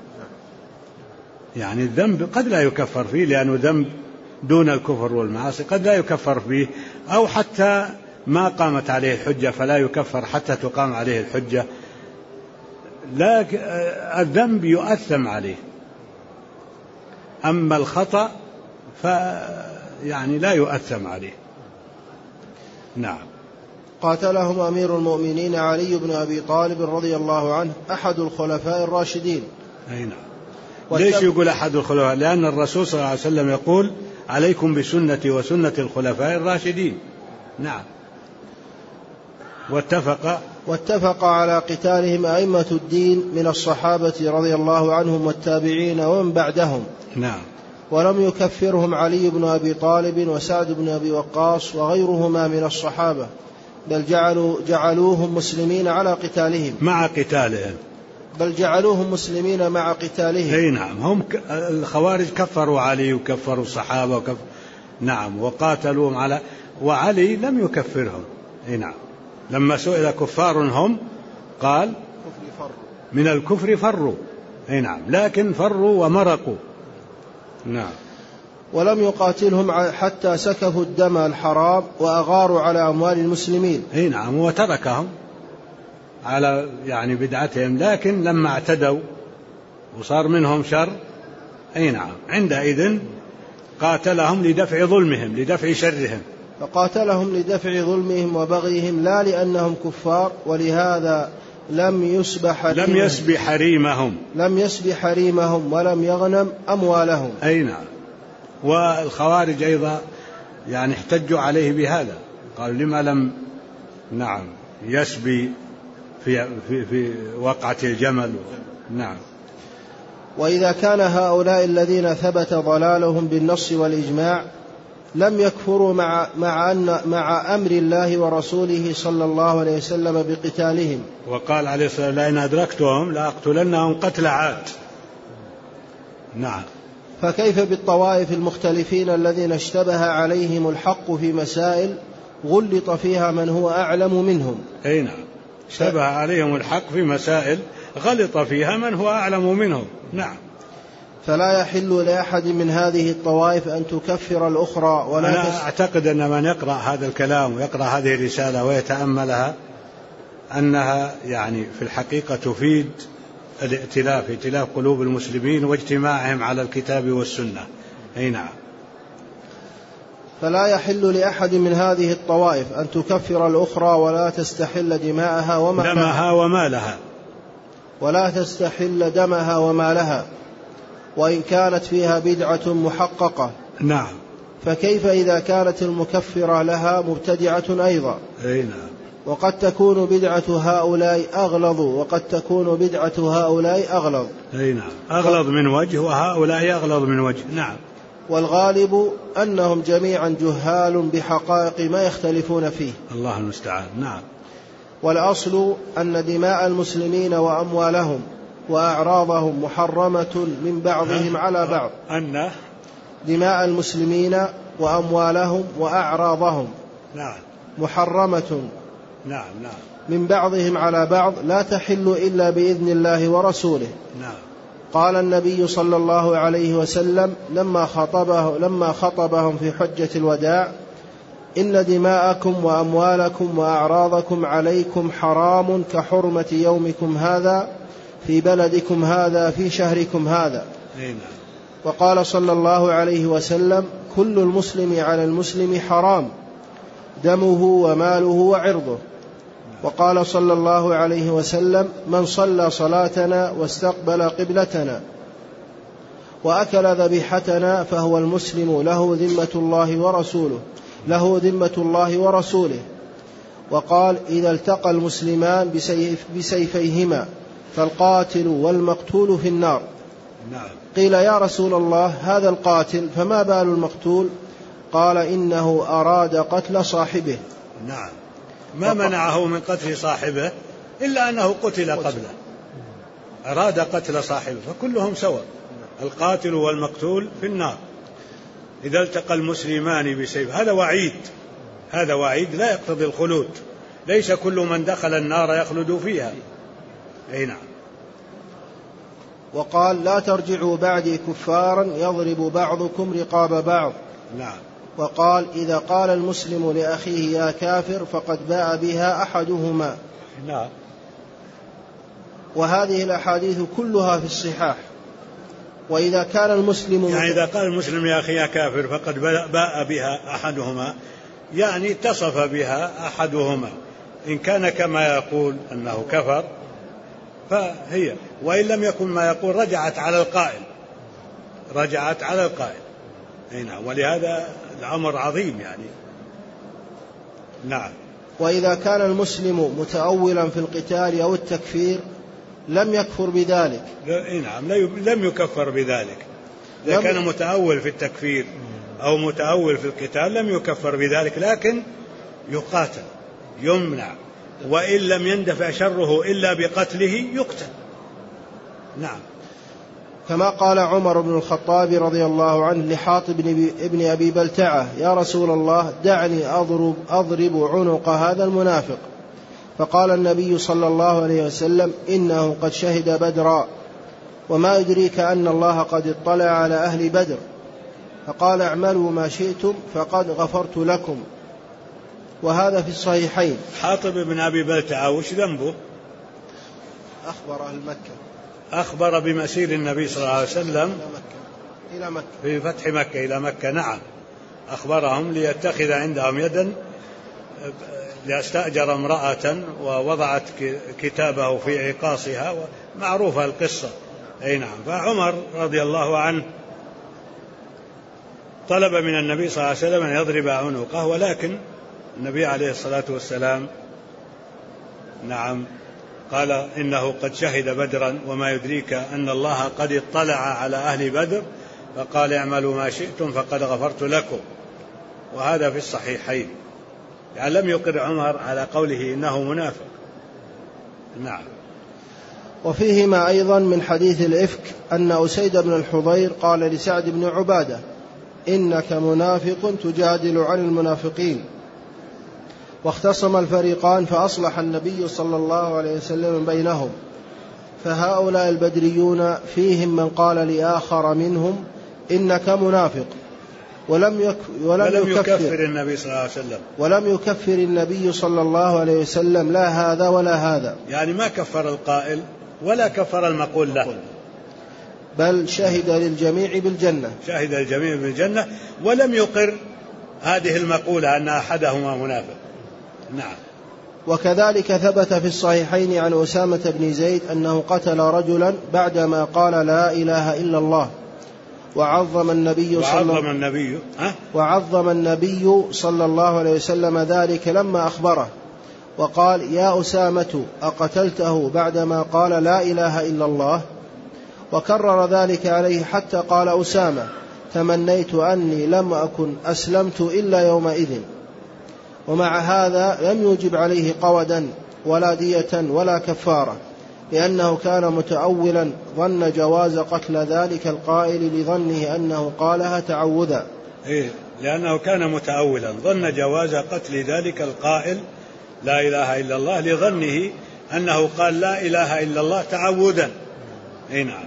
يعني الذنب قد لا يكفر فيه لأنه ذنب دون الكفر والمعاصي قد لا يكفر فيه أو حتى ما قامت عليه الحجة فلا يكفر حتى تقام عليه الحجة. لكن الذنب يؤثم عليه. أما الخطأ يعني لا يؤثم عليه. نعم قاتلهم أمير المؤمنين علي بن أبي طالب رضي الله عنه أحد الخلفاء الراشدين. أي نعم. ليش يقول أحد الخلفاء؟ لأن الرسول صلى الله عليه وسلم يقول عليكم بسنتي وسنة الخلفاء الراشدين. نعم واتفق على قتالهم أئمة الدين من الصحابة رضي الله عنهم والتابعين ومن بعدهم. نعم ولم يكفرهم علي بن أبي طالب وسعد بن أبي وقاص وغيرهما من الصحابة بل جعلوهم مسلمين على قتالهم مع قتالهم. بل جعلوهم مسلمين مع قتالهم. أي نعم هم الخوارج كفروا علي وكفروا الصحابة نعم وقاتلوهم على وعلي لم يكفرهم. أي نعم لما سئل كفار هم قال من الكفر فروا. أي نعم، لكن فروا ومرقوا. نعم. ولم يقاتلهم حتى سكفوا الدم الحرام وأغاروا على أموال المسلمين. أي نعم، وتركهم على يعني بدعتهم، لكن لما اعتدوا وصار منهم شر، أي نعم، عندئذ قاتلهم لدفع ظلمهم، لدفع شرهم. فقاتلهم لدفع ظلمهم وبغيهم لا لأنهم كفار، ولهذا لم يسب حريمهم ولم يغنم أموالهم. أي نعم. والخوارج أيضا يعني احتجوا عليه بهذا، قالوا لما لم نعم يسبي في وقعة الجمل. نعم. وإذا كان هؤلاء الذين ثبت ضلالهم بالنص والإجماع لم يكفروا مع أمر الله ورسوله صلى الله عليه وسلم بقتالهم. وقال عليه الصلاة والسلام: لئن أدركتهم لأقتلنهم قتل عاد. نعم. فكيف بالطوائف المختلفين الذين اشتبه عليهم الحق في مسائل غلط فيها من هو أعلم منهم؟ أي نعم، اشتبه عليهم الحق في مسائل غلط فيها من هو أعلم منهم. نعم. فلا يحل لأحد من هذه الطوائف أن تكفر الأخرى. أنا أعتقد أن من يقرأ هذا الكلام ويقرأ هذه الرسالة ويتأملها أنها يعني في الحقيقة تفيد الائتلاف، ائتلاف قلوب المسلمين واجتماعهم على الكتاب والسنة. أي نعم. فلا يحل لأحد من هذه الطوائف أن تكفر الأخرى ولا تستحل دماءها ومالها وإن كانت فيها بدعة محققة. نعم. فكيف إذا كانت المكفرة لها مبتدعة أيضا؟ أي نعم. وقد تكون بدعة هؤلاء أغلظ. أي نعم، أغلظ من وجه وهؤلاء أغلظ من وجه. نعم. والغالب أنهم جميعا جهال بحقائق ما يختلفون فيه. الله المستعان. نعم. والأصل أن دماء المسلمين وأموالهم وأعراضهم محرمة من بعضهم على بعض. أن دماء المسلمين وأموالهم وأعراضهم محرمة من بعضهم على بعض لا تحل إلا بإذن الله ورسوله. قال النبي صلى الله عليه وسلم لما خطبهم في حجة الوداع: إن دماءكم وأموالكم وأعراضكم عليكم حرام كحرمة يومكم هذا في بلدكم هذا في شهركم هذا. وقال صلى الله عليه وسلم: كل المسلم على المسلم حرام دمه وماله وعرضه. وقال صلى الله عليه وسلم: من صلى صلاتنا واستقبل قبلتنا وأكل ذبيحتنا فهو المسلم له ذمة الله ورسوله. وقال: إذا التقى المسلمان بسيفيهما فالقاتل والمقتول في النار. قيل: يا رسول الله، هذا القاتل فما بال المقتول؟ قال: إنه أراد قتل صاحبه. نعم. ما منعه من قتل صاحبه إلا أنه قتل قبله، أراد قتل صاحبه، فكلهم سواء، القاتل والمقتول في النار. إذا التقى المسلمان بسيف، هذا وعيد لا يقتضي الخلود، ليس كل من دخل النار يخلد فيها. أي نعم. وقال: لا ترجعوا بعدي كفارا يضرب بعضكم رقاب بعض. نعم. وقال: إذا قال المسلم لأخيه يا كافر فقد باء بها أحدهما. نعم. وهذه الأحاديث كلها في الصحاح. وإذا كان المسلم يعني إذا قال المسلم يا أخي يا كافر فقد باء بها أحدهما، يعني اتصف بها أحدهما، إن كان كما يقول أنه كفر فهي، وإن لم يكن ما يقول رجعت على القائل. أي نعم. ولهذا الأمر عظيم يعني. نعم. وإذا كان المسلم متأولا في القتال أو التكفير لم يكفر بذلك. نعم، لم يكفر بذلك. إذا كان متأول في التكفير أو متأول في القتال لم يكفر بذلك، لكن يقاتل يمنع، وإن لم يندفع شره إلا بقتله يقتل. نعم. كما قال عمر بن الخطاب رضي الله عنه لحاطب ابن أبي بلتعة: يا رسول الله، دعني أضرب عنق هذا المنافق. فقال النبي صلى الله عليه وسلم: إنه قد شهد بدرا وما يدريك أن الله قد اطلع على أهل بدر، فقال اعملوا ما شئتم فقد غفرت لكم. وهذا في الصحيحين. حاطب بن أبي بلتعة وش ذنبه؟ أخبر أهل مكة، أخبر بمسير النبي صلى الله عليه وسلم إلى مكة في فتح مكة إلى مكة. نعم، أخبرهم ليتخذ عندهم يدا، ليستأجر امرأة ووضعت كتابه في عقاصها، معروفة القصة. أي نعم. فعمر رضي الله عنه طلب من النبي صلى الله عليه وسلم أن يضرب عنقه، ولكن النبي عليه الصلاة والسلام نعم قال إنه قد شهد بدرا وما يدريك أن الله قد اطلع على أهل بدر، فقال اعملوا ما شئتم فقد غفرت لكم. وهذا في الصحيحين. يعني لم يقر عمر على قوله إنه منافق. نعم. وفيهما أيضا من حديث الإفك أن أسيد بن الحضير قال لسعد بن عبادة إنك منافق تجادل عن المنافقين. واختصم الفريقان فأصلح النبي صلى الله عليه وسلم بينهم. فهؤلاء البدريون فيهم من قال لآخر منهم إنك منافق، ولم يكفر النبي صلى الله عليه وسلم، ولم يكفر النبي صلى الله عليه وسلم لا هذا ولا هذا. يعني ما كفر القائل ولا كفر المقول له، بل شهد للجميع بالجنة، شهد الجميع بالجنة، ولم يقر هذه المقولة أن أحدهما منافق. نعم. وكذلك ثبت في الصحيحين عن أسامة بن زيد أنه قتل رجلا بعدما قال لا إله إلا الله، وعظم النبي صلى الله عليه وسلم ذلك لما أخبره، وقال يا أسامة أقتلته بعدما قال لا إله إلا الله؟ وكرر ذلك عليه حتى قال أسامة تمنيت أني لم أكن أسلمت إلا يومئذ. ومع هذا لم يوجب عليه قودا ولا دية ولا كفارة، لأنه كان متأولا ظن جواز قتل ذلك القائل لظنه أنه قالها تعوذا. لأنه كان متأولا ظن جواز قتل ذلك القائل لا إله إلا الله لظنه أنه قال لا إله إلا الله تعوذا. نعم.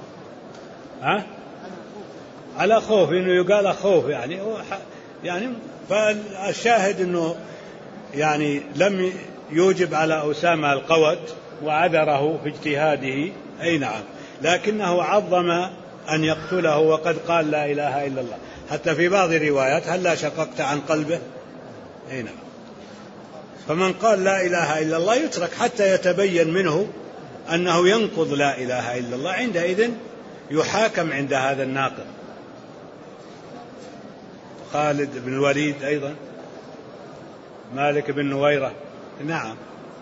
على خوف، إنه يقال خوف، يعني فالشاهد أنه يعني لم يوجب على أسامة القود وعذره في اجتهاده. أي نعم. لكنه عظم أن يقتله وقد قال لا إله إلا الله، حتى في بعض الروايات هل لا شققت عن قلبه. أي نعم. فمن قال لا إله إلا الله يترك حتى يتبين منه أنه ينقض لا إله إلا الله، عندئذ يحاكم عند هذا الناقض. خالد بن الوليد أيضا، مالك بن نويرة. نعم.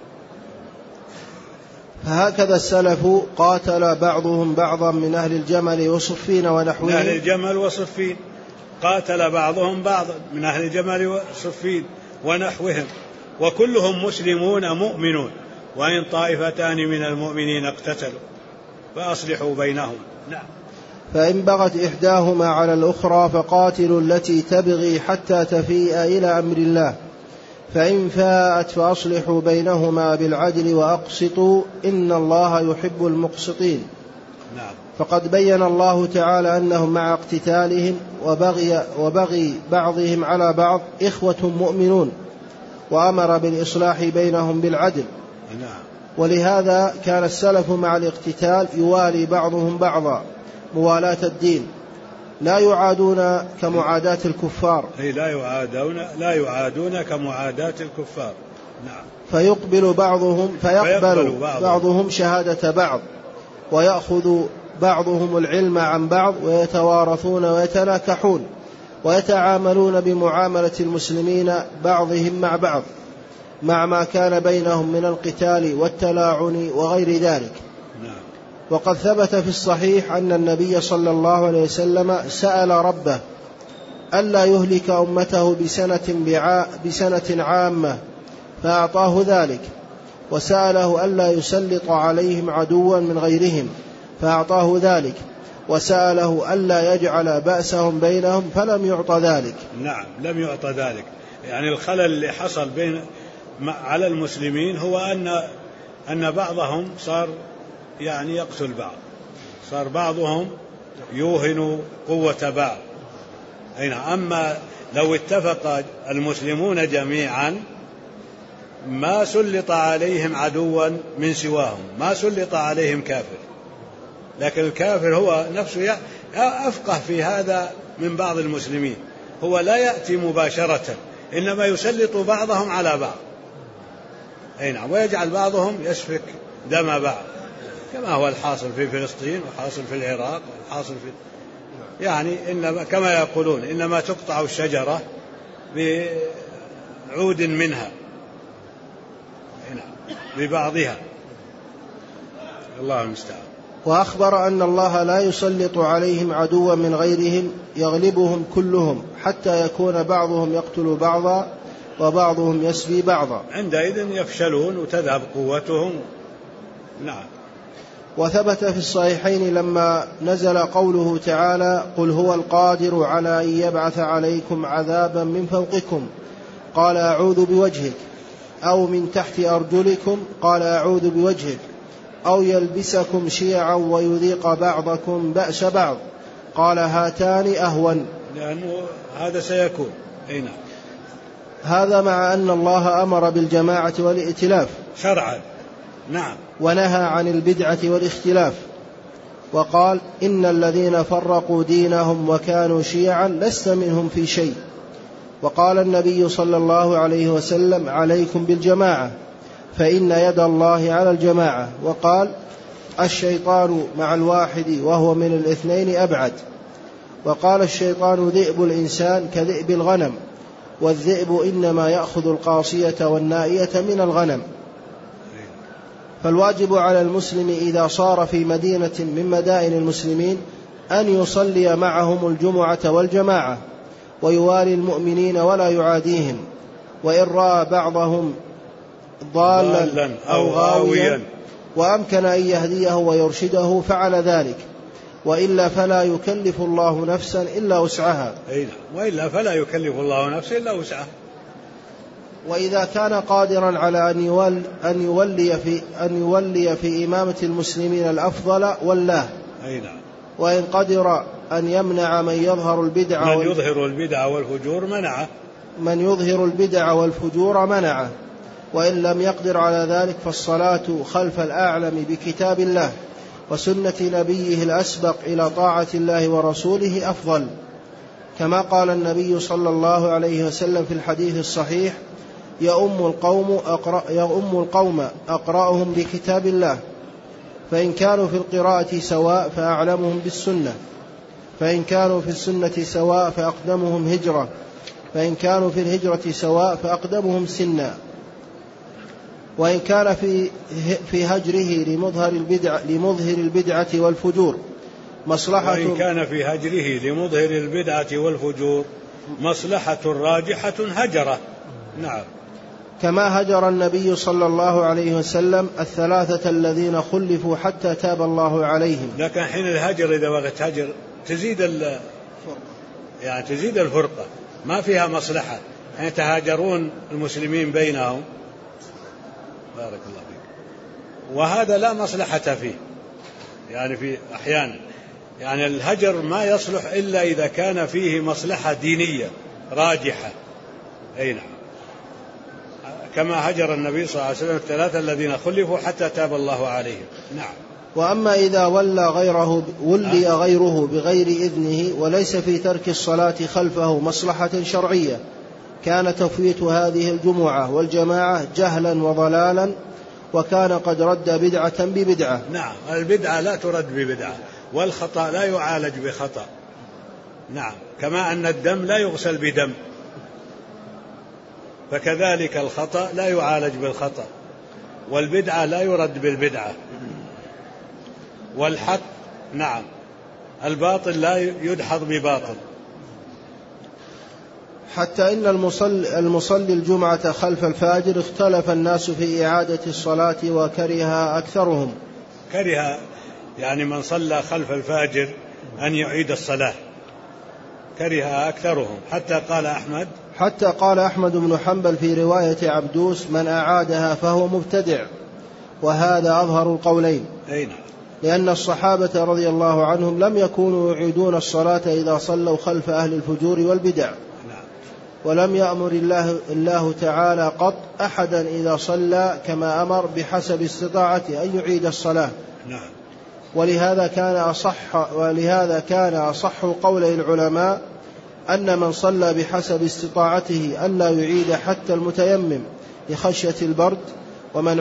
فهكذا السلف قاتل بعضهم بعضا من أهل الجمل وصفين ونحوهم. من أهل الجمل وصفين قاتل بعضهم بعضا من أهل الجمل وصفين ونحوهم، وكلهم مسلمون مؤمنون، وإن طائفتان من المؤمنين اقتتلوا فأصلحوا بينهم. نعم. فإن بغت إحداهما على الأخرى فقاتلوا التي تبغي حتى تفيء إلى أمر الله، فإن فاءت فأصلحوا بينهما بالعدل وأقسطوا إن الله يحب المقسطين. نعم. فقد بين الله تعالى أنهم مع اقتتالهم وبغي بعضهم على بعض إخوة مؤمنون، وأمر بالإصلاح بينهم بالعدل. نعم. ولهذا كان السلف مع الاقتتال يوالي بعضهم بعضا موالاة الدين، لا يعادون كمعاداة الكفار. لا يعادون كمعاداة الكفار. نعم. فيقبل بعضهم شهادة بعض، ويأخذ بعضهم العلم عن بعض، ويتوارثون ويتناكحون، ويتعاملون بمعاملة المسلمين بعضهم مع بعض، مع ما كان بينهم من القتال والتلاعن وغير ذلك. نعم. وقد ثبت في الصحيح أن النبي صلى الله عليه وسلم سأل ربه ألا يهلك أمته بسنة عامة فأعطاه ذلك، وسأله ألا يسلط عليهم عدوا من غيرهم فأعطاه ذلك، وسأله ألا يجعل بأسهم بينهم فلم يعط ذلك. نعم، لم يعط ذلك. يعني الخلل اللي حصل على المسلمين هو أن بعضهم صار يعني يقتل بعض، صار بعضهم يوهن قوة بعض. أما لو اتفق المسلمون جميعا ما سلط عليهم عدوا من سواهم، ما سلط عليهم كافر، لكن الكافر هو نفسه أفقه في هذا من بعض المسلمين، هو لا يأتي مباشرة، إنما يسلط بعضهم على بعض، ويجعل بعضهم يسفك دم بعض، كما هو الحاصل في فلسطين وحاصل في العراق وحاصل في إنما كما يقولون إنما تقطع الشجرة بعود منها ببعضها، الله المستعان. وأخبر أن الله لا يسلط عليهم عدوا من غيرهم يغلبهم كلهم حتى يكون بعضهم يقتل بعضا وبعضهم يسبي بعضا، عندئذ يفشلون وتذهب قوتهم. نعم. وثبت في الصحيحين لما نزل قوله تعالى قل هو القادر على أن يبعث عليكم عذابا من فوقكم قال أعوذ بوجهك، أو من تحت أرجلكم قال أعوذ بوجهك، أو يلبسكم شيعا ويذيق بعضكم بأس بعض قال هاتان أهون، لأنه هذا سيكون. هذا مع أن الله أمر بالجماعة والائتلاف شرعا. نعم. ونهى عن البدعة والاختلاف، وقال إن الذين فرقوا دينهم وكانوا شيعا لست منهم في شيء. وقال النبي صلى الله عليه وسلم عليكم بالجماعة فإن يد الله على الجماعة. وقال الشيطان مع الواحد وهو من الاثنين أبعد. وقال الشيطان ذئب الإنسان كذئب الغنم، والذئب إنما يأخذ القاصية والنائية من الغنم. فالواجب على المسلم إذا صار في مدينة من مدائن المسلمين أن يصلي معهم الجمعة والجماعة ويوالي المؤمنين ولا يعاديهم، وإن رأى بعضهم ضالا أو غاويا وأمكن أن يهديه ويرشده فعل ذلك، وإلا فلا يكلف الله نفسا إلا وسعها. وإلا فلا يكلف الله نفسا إلا وسعها. وإذا كان قادرا على أن يولي في إمامة المسلمين الأفضل ولاه. وإن قدر أن يمنع من يظهر البدع والفجور منعه. وإن لم يقدر على ذلك فالصلاة خلف الأعلم بكتاب الله وسنة نبيه الأسبق إلى طاعة الله ورسوله أفضل، كما قال النبي صلى الله عليه وسلم في الحديث الصحيح يؤم القوم أقرأهم بكتاب الله، فإن كانوا في القراءة سواء فأعلمهم بالسنة، فإن كانوا في السنة سواء فأقدمهم هجرة، فإن كانوا في الهجرة سواء فأقدمهم سنا. وإن كان في هجره لمظهر البدعة والفجور مصلحة راجحة هجرة. نعم. كما هجر النبي صلى الله عليه وسلم الثلاثة الذين خلفوا حتى تاب الله عليهم. لكن حين الهجر إذا بغت هجر تزيد الفرقة، ما فيها مصلحة، يتهاجرون المسلمين بينهم، بارك الله فيك، وهذا لا مصلحة فيه. في أحيانا الهجر ما يصلح إلا إذا كان فيه مصلحة دينية راجحة. نعم. كما هجر النبي صلى الله عليه وسلم الثلاثة الذين خلفوا حتى تاب الله عليهم. نعم. وأما إذا ولي غيره بغير إذنه وليس في ترك الصلاة خلفه مصلحة شرعية كان تفويت هذه الجمعة والجماعة جهلا وضلالا، وكان قد رد بدعة ببدعة. نعم. البدعة لا ترد ببدعة، والخطأ لا يعالج بخطأ. نعم. كما أن الدم لا يغسل بدم، فكذلك الخطأ لا يعالج بالخطأ، والبدعة لا يرد بالبدعة، والحق نعم الباطل لا يدحض بباطل. حتى إن المصلي الجمعة خلف الفاجر اختلف الناس في إعادة الصلاة وكرهها أكثرهم. من صلى خلف الفاجر أن يعيد الصلاة كرهها أكثرهم، حتى قال أحمد بن حنبل في رواية عبدوس من أعادها فهو مبتدع، وهذا أظهر القولين. لأن الصحابة رضي الله عنهم لم يكونوا يعيدون الصلاة إذا صلوا خلف أهل الفجور والبدع، ولم يأمر الله تعالى قط أحدا إذا صلى كما أمر بحسب استطاعته أن يعيد الصلاة. ولهذا كان أصح قولي العلماء أن من صلى بحسب استطاعته أن لا يعيد حتى المتيمم لخشية البرد، ومن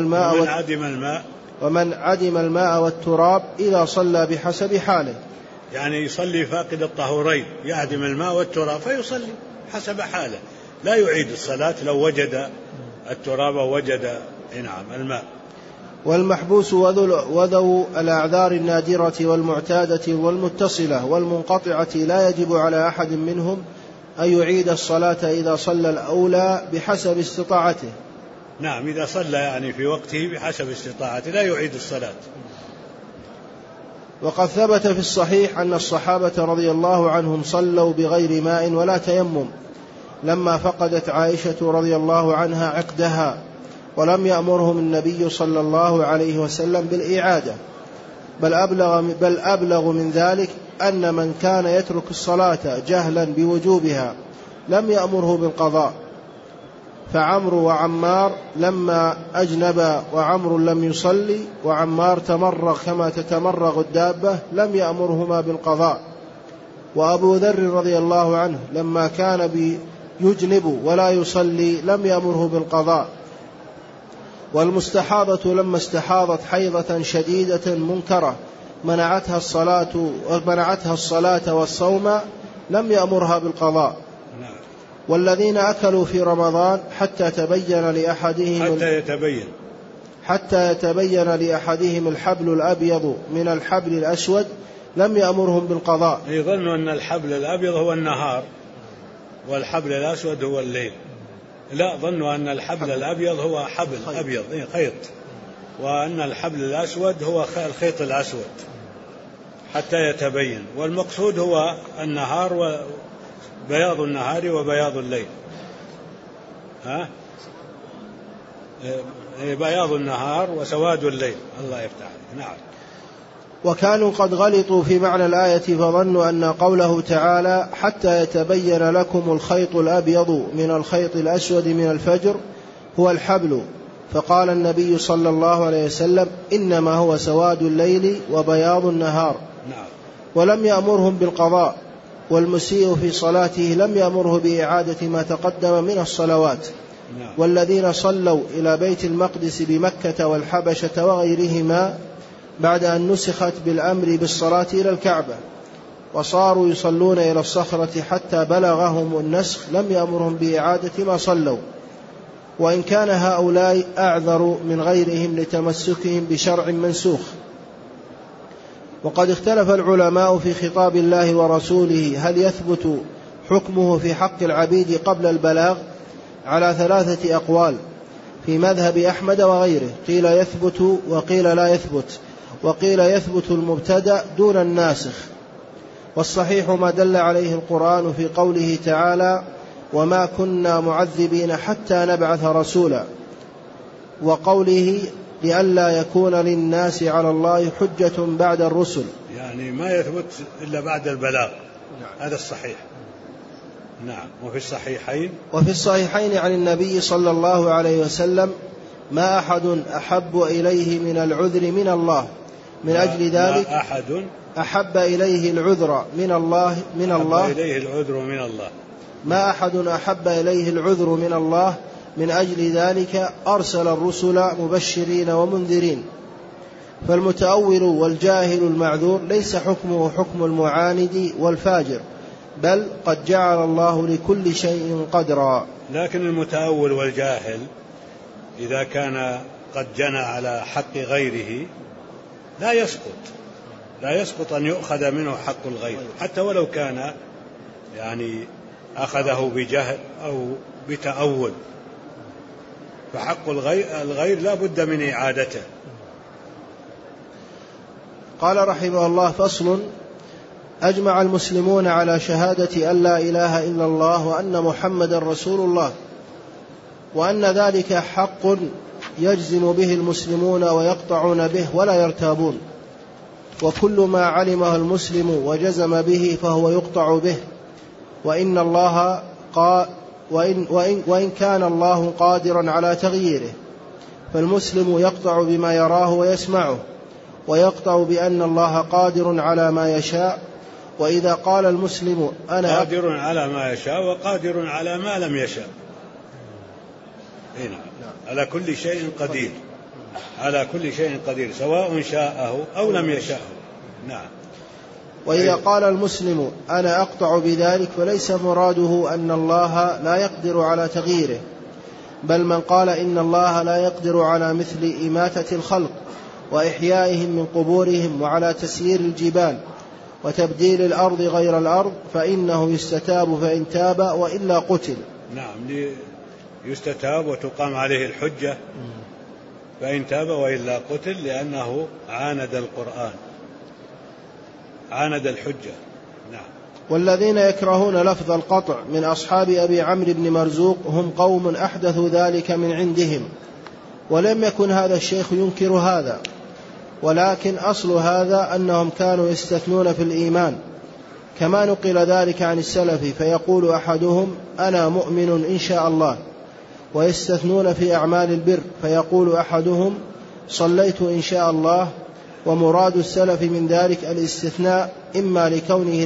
عدم الماء والتراب إذا صلى بحسب حاله. يعني يصلي فاقد الطهورين، يعدم الماء والتراب فيصلي حسب حاله، لا يعيد الصلاة لو وجد التراب ووجد الماء. والمحبوس وذو الأعذار النادرة والمعتادة والمتصلة والمنقطعة لا يجب على أحد منهم أن يعيد الصلاة إذا صلى الأولى بحسب استطاعته. نعم، إذا صلى يعني في وقته بحسب استطاعته لا يعيد الصلاة. وقد ثبت في الصحيح أن الصحابة رضي الله عنهم صلوا بغير ماء ولا تيمم لما فقدت عائشة رضي الله عنها عقدها، ولم يأمرهم النبي صلى الله عليه وسلم بالإعادة، بل أبلغ من ذلك أن من كان يترك الصلاة جهلا بوجوبها لم يأمره بالقضاء. فعمرو وعمار لما أجنبا وعمرو لم يصلي وعمار تمرغ كما تتمرغ الدابة لم يأمرهما بالقضاء. وأبو ذر رضي الله عنه لما كان يجنب ولا يصلي لم يأمره بالقضاء. والمستحاضة لما استحاضت حيضة شديدة منكرة منعتها الصلاة والصوم لم يأمرها بالقضاء. والذين أكلوا في رمضان حتى يتبين لأحدهم الحبل الأبيض من الحبل الأسود لم يأمرهم بالقضاء. يظن أن الحبل الأبيض هو النهار والحبل الأسود هو الليل. لا، ظنوا أن الحبل الأبيض هو حبل أبيض خيط، وأن الحبل الأسود هو الخيط الأسود حتى يتبين. والمقصود هو النهار بياض النهار وبياض الليل. بياض النهار وسواد الليل. الله يفتح. نعم. وكانوا قد غلطوا في معنى الآية فظنوا أن قوله تعالى حتى يتبين لكم الخيط الأبيض من الخيط الأسود من الفجر هو الحبل، فقال النبي صلى الله عليه وسلم إنما هو سواد الليل وبياض النهار. ولم يأمرهم بالقضاء. والمسيء في صلاته لم يأمره بإعادة ما تقدم من الصلوات. والذين صلوا إلى بيت المقدس بمكة والحبشة وغيرهما بعد أن نسخت بالأمر بالصلاة إلى الكعبة وصاروا يصلون إلى الصخرة حتى بلغهم النسخ لم يأمرهم بإعادة ما صلوا، وإن كان هؤلاء أعذر من غيرهم لتمسكهم بشرع منسوخ. وقد اختلف العلماء في خطاب الله ورسوله هل يثبت حكمه في حق العبيد قبل البلاغ على 3 أقوال في مذهب أحمد وغيره، قيل يثبت وقيل لا يثبت، وقيل يثبت المبتدأ دون الناسخ. والصحيح ما دل عليه القرآن في قوله تعالى وما كنا معذبين حتى نبعث رسولا، وقوله لئلا يكون للناس على الله حجة بعد الرسل، يعني ما يثبت إلا بعد البلاغ. هذا الصحيح. نعم. وفي الصحيحين عن النبي صلى الله عليه وسلم ما أحد أحب إليه من العذر من الله، من أجل ذلك أحب إليه العذر من الله ما أحد أحب إليه العذر من الله، من أجل ذلك أرسل الرسل مبشرين ومنذرين. فالمتأول والجاهل المعذور ليس حكمه حكم المعاند والفاجر، بل قد جعل الله لكل شيء قدرا. لكن المتأول والجاهل إذا كان قد جنى على حق غيره لا يسقط أن يؤخذ منه حق الغير، حتى ولو كان يعني أخذه بجهل أو بتأول، فحق الغير لا بد من إعادته. قال رحمه الله: فصل: أجمع المسلمون على شهادة أن لا إله إلا الله وأن محمد رسول الله، وأن ذلك حق يجزم به المسلمون ويقطعون به ولا يرتابون. وكل ما علمه المسلم وجزم به فهو يقطع به، وإن كان الله قادرا على تغييره، فالمسلم يقطع بما يراه ويسمعه، ويقطع بأن الله قادر على ما يشاء. وإذا قال المسلم أنا قادر على ما يشاء وقادر على ما لم يشاء، على كل شيء قدير، على كل شيء قدير سواء شاءه أو لم يشاءه. نعم. وإذا قال المسلم أنا أقطع بذلك فليس مراده أن الله لا يقدر على تغييره، بل من قال إن الله لا يقدر على مثل إماتة الخلق وإحيائهم من قبورهم وعلى تسيير الجبال وتبديل الأرض غير الأرض فإنه يستتاب فإن تاب وإلا قتل. نعم، يستتاب وتقام عليه الحجة فإن تاب وإلا قتل، لأنه عاند القرآن، عاند الحجة. نعم. والذين يكرهون لفظ القطع من أصحاب أبي عمرو بن مرزوق هم قوم أحدثوا ذلك من عندهم، ولم يكن هذا الشيخ ينكر هذا، ولكن أصل هذا أنهم كانوا يستثنون في الإيمان، كما نقل ذلك عن السلف، فيقول أحدهم أنا مؤمن إن شاء الله، ويستثنون في أعمال البر، فيقول أحدهم صليت إن شاء الله. ومراد السلف من ذلك الاستثناء إما لكونه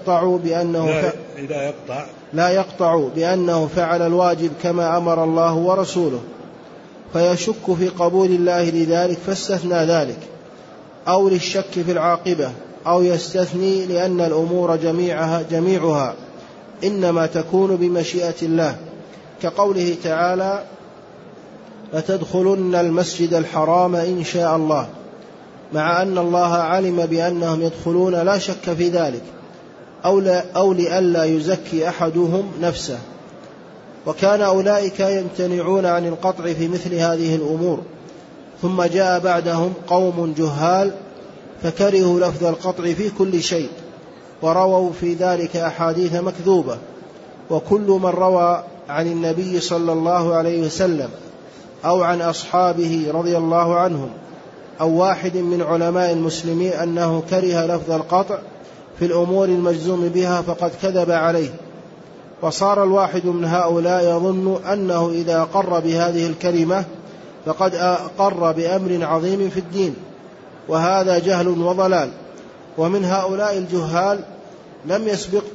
لا يقطع بأنه فعل الواجب كما أمر الله ورسوله، فيشك في قبول الله لذلك فاستثنى ذلك، أو للشك في العاقبة، أو يستثني لأن الأمور جميعها إنما تكون بمشيئة الله، كقوله تعالى لتدخلن المسجد الحرام إن شاء الله، مع أن الله علم بأنهم يدخلون لا شك في ذلك، أو لئلا يزكي أحدهم نفسه. وكان أولئك يمتنعون عن القطع في مثل هذه الأمور، ثم جاء بعدهم قوم جهال فكرهوا لفظ القطع في كل شيء، ورووا في ذلك أحاديث مكذوبة. وكل من روى عن النبي صلى الله عليه وسلم أو عن أصحابه رضي الله عنهم أو واحد من علماء المسلمين أنه كره لفظ القطع في الأمور المجزوم بها فقد كذب عليه. وصار الواحد من هؤلاء يظن أنه إذا أقر بهذه الكلمة فقد أقر بأمر عظيم في الدين، وهذا جهل وضلال. ومن هؤلاء الجهال لم يسبق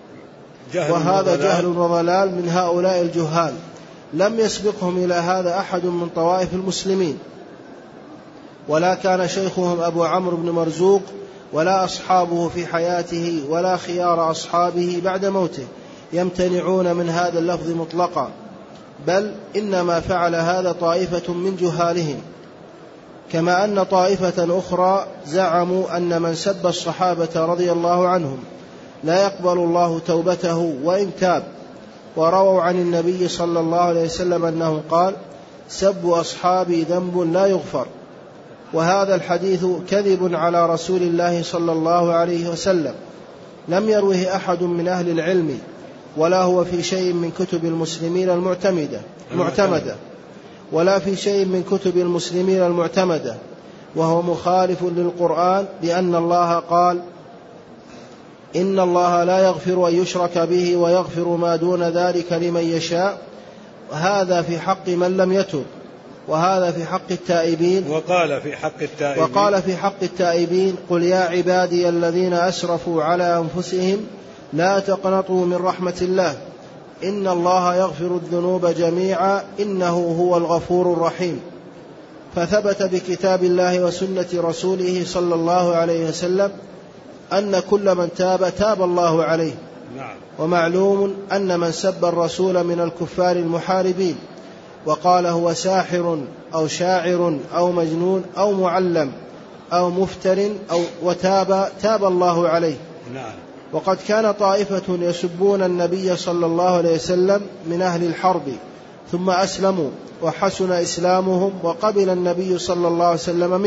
جهل وضلال من هؤلاء الجهال لم يسبقهم إلى هذا أحد من طوائف المسلمين، ولا كان شيخهم أبو عمرو بن مرزوق ولا أصحابه في حياته ولا خيار أصحابه بعد موته يمتنعون من هذا اللفظ مطلقا، بل إنما فعل هذا طائفة من جهالهم، كما أن طائفة أخرى زعموا أن من سب الصحابة رضي الله عنهم لا يقبل الله توبته وإن تاب، ورووا عن النبي صلى الله عليه وسلم أنه قال سب أصحابي ذنب لا يغفر. وهذا الحديث كذب على رسول الله صلى الله عليه وسلم، لم يروه أحد من أهل العلم، ولا هو في شيء من كتب المسلمين المعتمدة ولا في شيء من كتب المسلمين المعتمدة، وهو مخالف للقرآن، لأن الله قال إن الله لا يغفر أن يشرك به ويغفر ما دون ذلك لمن يشاء، وهذا في حق من لم يتب، وهذا في حق التائبين. وقال في حق التائبين قل يا عبادي الذين أسرفوا على أنفسهم لا تقنطوا من رحمة الله إن الله يغفر الذنوب جميعا إنه هو الغفور الرحيم. فثبت بكتاب الله وسنة رسوله صلى الله عليه وسلم أن كل من تاب الله عليه. ومعلوم أن من سب الرسول من الكفار المحاربين وقال هو ساحر أو شاعر أو مجنون أو معلم أو مفتر تاب الله عليه. وقد كان طائفة يسبون النبي صلى الله عليه وسلم من أهل الحرب ثم أسلموا وحسن إسلامهم وقبل النبي صلى الله عليه وسلم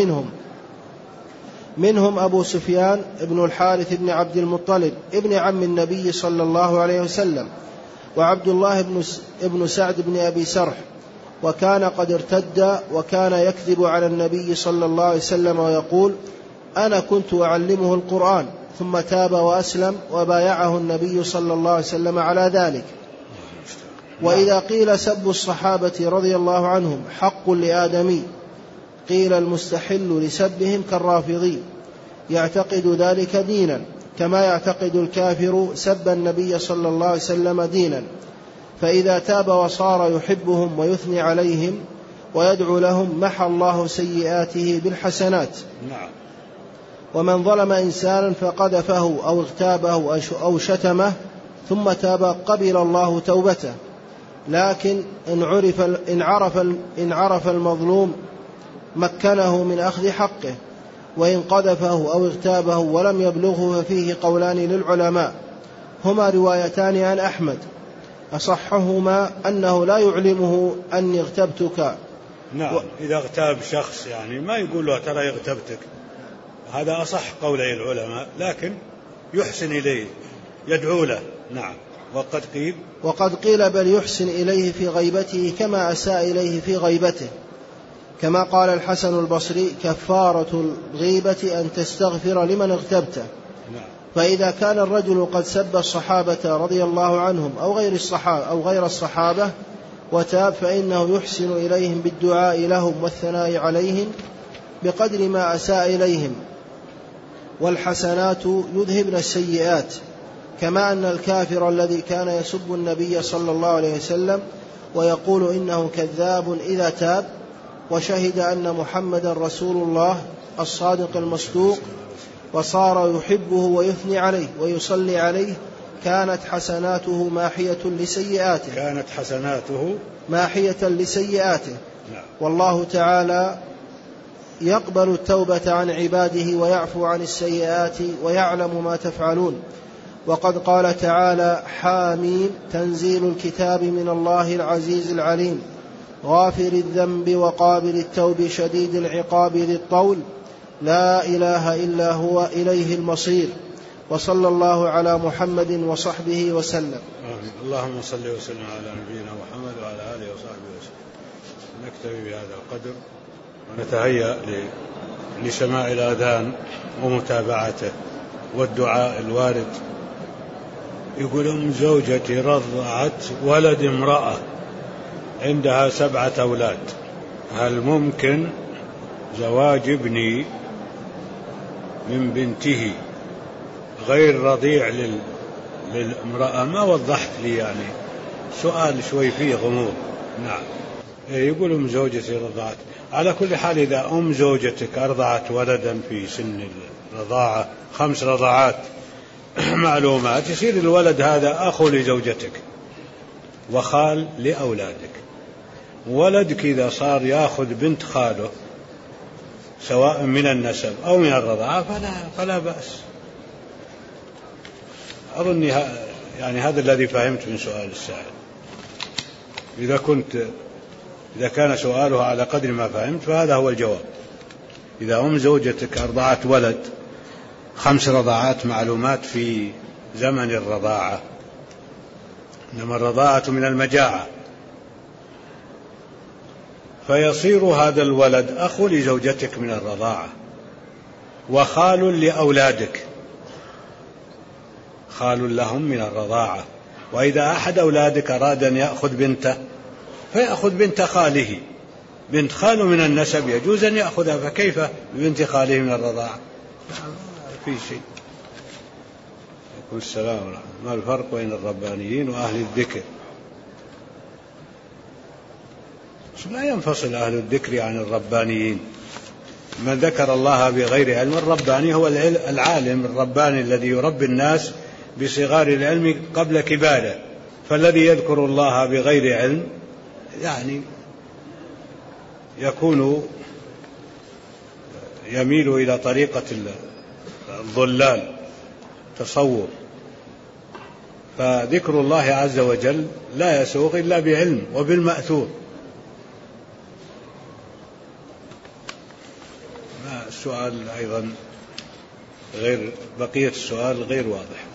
منهم أبو سفيان ابن الحارث بن عبد المطلب ابن عم النبي صلى الله عليه وسلم، وعبد الله ابن سعد بن أبي سرح، وكان قد ارتد وكان يكذب على النبي صلى الله عليه وسلم ويقول أنا كنت أعلمه القرآن، ثم تاب وأسلم وبايعه النبي صلى الله عليه وسلم على ذلك. وإذا قيل سب الصحابة رضي الله عنهم حق لآدمي، قيل المستحل لسبهم كالرافضي يعتقد ذلك دينا، كما يعتقد الكافر سب النبي صلى الله عليه وسلم دينا. فإذا تاب وصار يحبهم ويثني عليهم ويدعو لهم محى الله سيئاته بالحسنات. ومن ظلم إنسانا فقذفه أو اغتابه أو شتمه ثم تاب قبل الله توبته، لكن إن عرف المظلوم مكنه من أخذ حقه، وإن قذفه أو اغتابه ولم يبلغه ففيه قولان للعلماء، هما روايتان عن أحمد، أصحهما أنه لا يعلمه أني اغتبتك. نعم، إذا اغتاب شخص يعني ما يقول له ترى اغتبتك، هذا أصح قولي العلماء، لكن يحسن إليه يدعو له. نعم. وقد قيل بل يحسن إليه في غيبته كما أساء إليه في غيبته، كما قال الحسن البصري كفارة الغيبة أن تستغفر لمن اغتبته. فإذا كان الرجل قد سب الصحابة رضي الله عنهم أو غير الصحابة وتاب، فإنه يحسن إليهم بالدعاء لهم والثناء عليهم بقدر ما أساء إليهم، والحسنات يذهبن السيئات. كما أن الكافر الذي كان يسب النبي صلى الله عليه وسلم ويقول إنه كذاب إذا تاب وشهد أن محمدا رسول الله الصادق المصدوق وصار يحبه ويثني عليه ويصلي عليه، كانت حسناته ماحية لسيئاته. والله تعالى يقبل التوبة عن عباده ويعفو عن السيئات ويعلم ما تفعلون. وقد قال تعالى حاميم تنزيل الكتاب من الله العزيز العليم غافر الذنب وقابل التوب شديد العقاب ذي الطول لا إله إلا هو إليه المصير. وصلى الله على محمد وصحبه وسلم. اللهم صل وسلم على نبينا محمد وعلى آله وصحبه وسلم. نكتفي بهذا القدر ونتهيأ لسماع الآذان ومتابعته والدعاء الوارد. يقول زوجتي رضعت ولد امرأة عندها 7 أولاد، هل ممكن زواج ابني من بنته غير رضيع للامرأة؟ ما وضحت لي، يعني سؤال شوي فيه غموض. نعم. يقول زوجتي رضعت، على كل حال إذا زوجتك أرضعت ولدا في سن الرضاعة 5 رضعات معلومات، يصير الولد هذا أخو لزوجتك وخال لأولادك. ولدك إذا صار يأخذ بنت خاله سواء من النسب أو من الرضاعة فلا بأس. أظن يعني هذا الذي فهمت من سؤال السائل. إذا كان سؤاله على قدر ما فهمت فهذا هو الجواب. إذا زوجتك أرضعت ولد 5 رضاعات معلومات في زمن الرضاعة، إنما الرضاعة من المجاعة، فيصير هذا الولد أخو لزوجتك من الرضاعة وخال لأولادك، خال لهم من الرضاعة. وإذا أحد أولادك أراد أن يأخذ بنته فيأخذ بنت خاله، بنت خاله من النسب يجوز أن يأخذها، فكيف بنت خاله من الرضاعة؟ في شيء. يقول السلام عليكم، ما الفرق بين الربانيين وأهل الذكر؟ لا ينفصل أهل الذكر عن الربانيين. من ذكر الله بغير علم، الرباني هو العالم الرباني الذي يربي الناس بصغار العلم قبل كباره، فالذي يذكر الله بغير علم يعني يكون يميل إلى طريقة الضلال تصور. فذكر الله عز وجل لا يسوغ إلا بعلم وبالمأثور. السؤال أيضا غير، بقية السؤال غير واضح.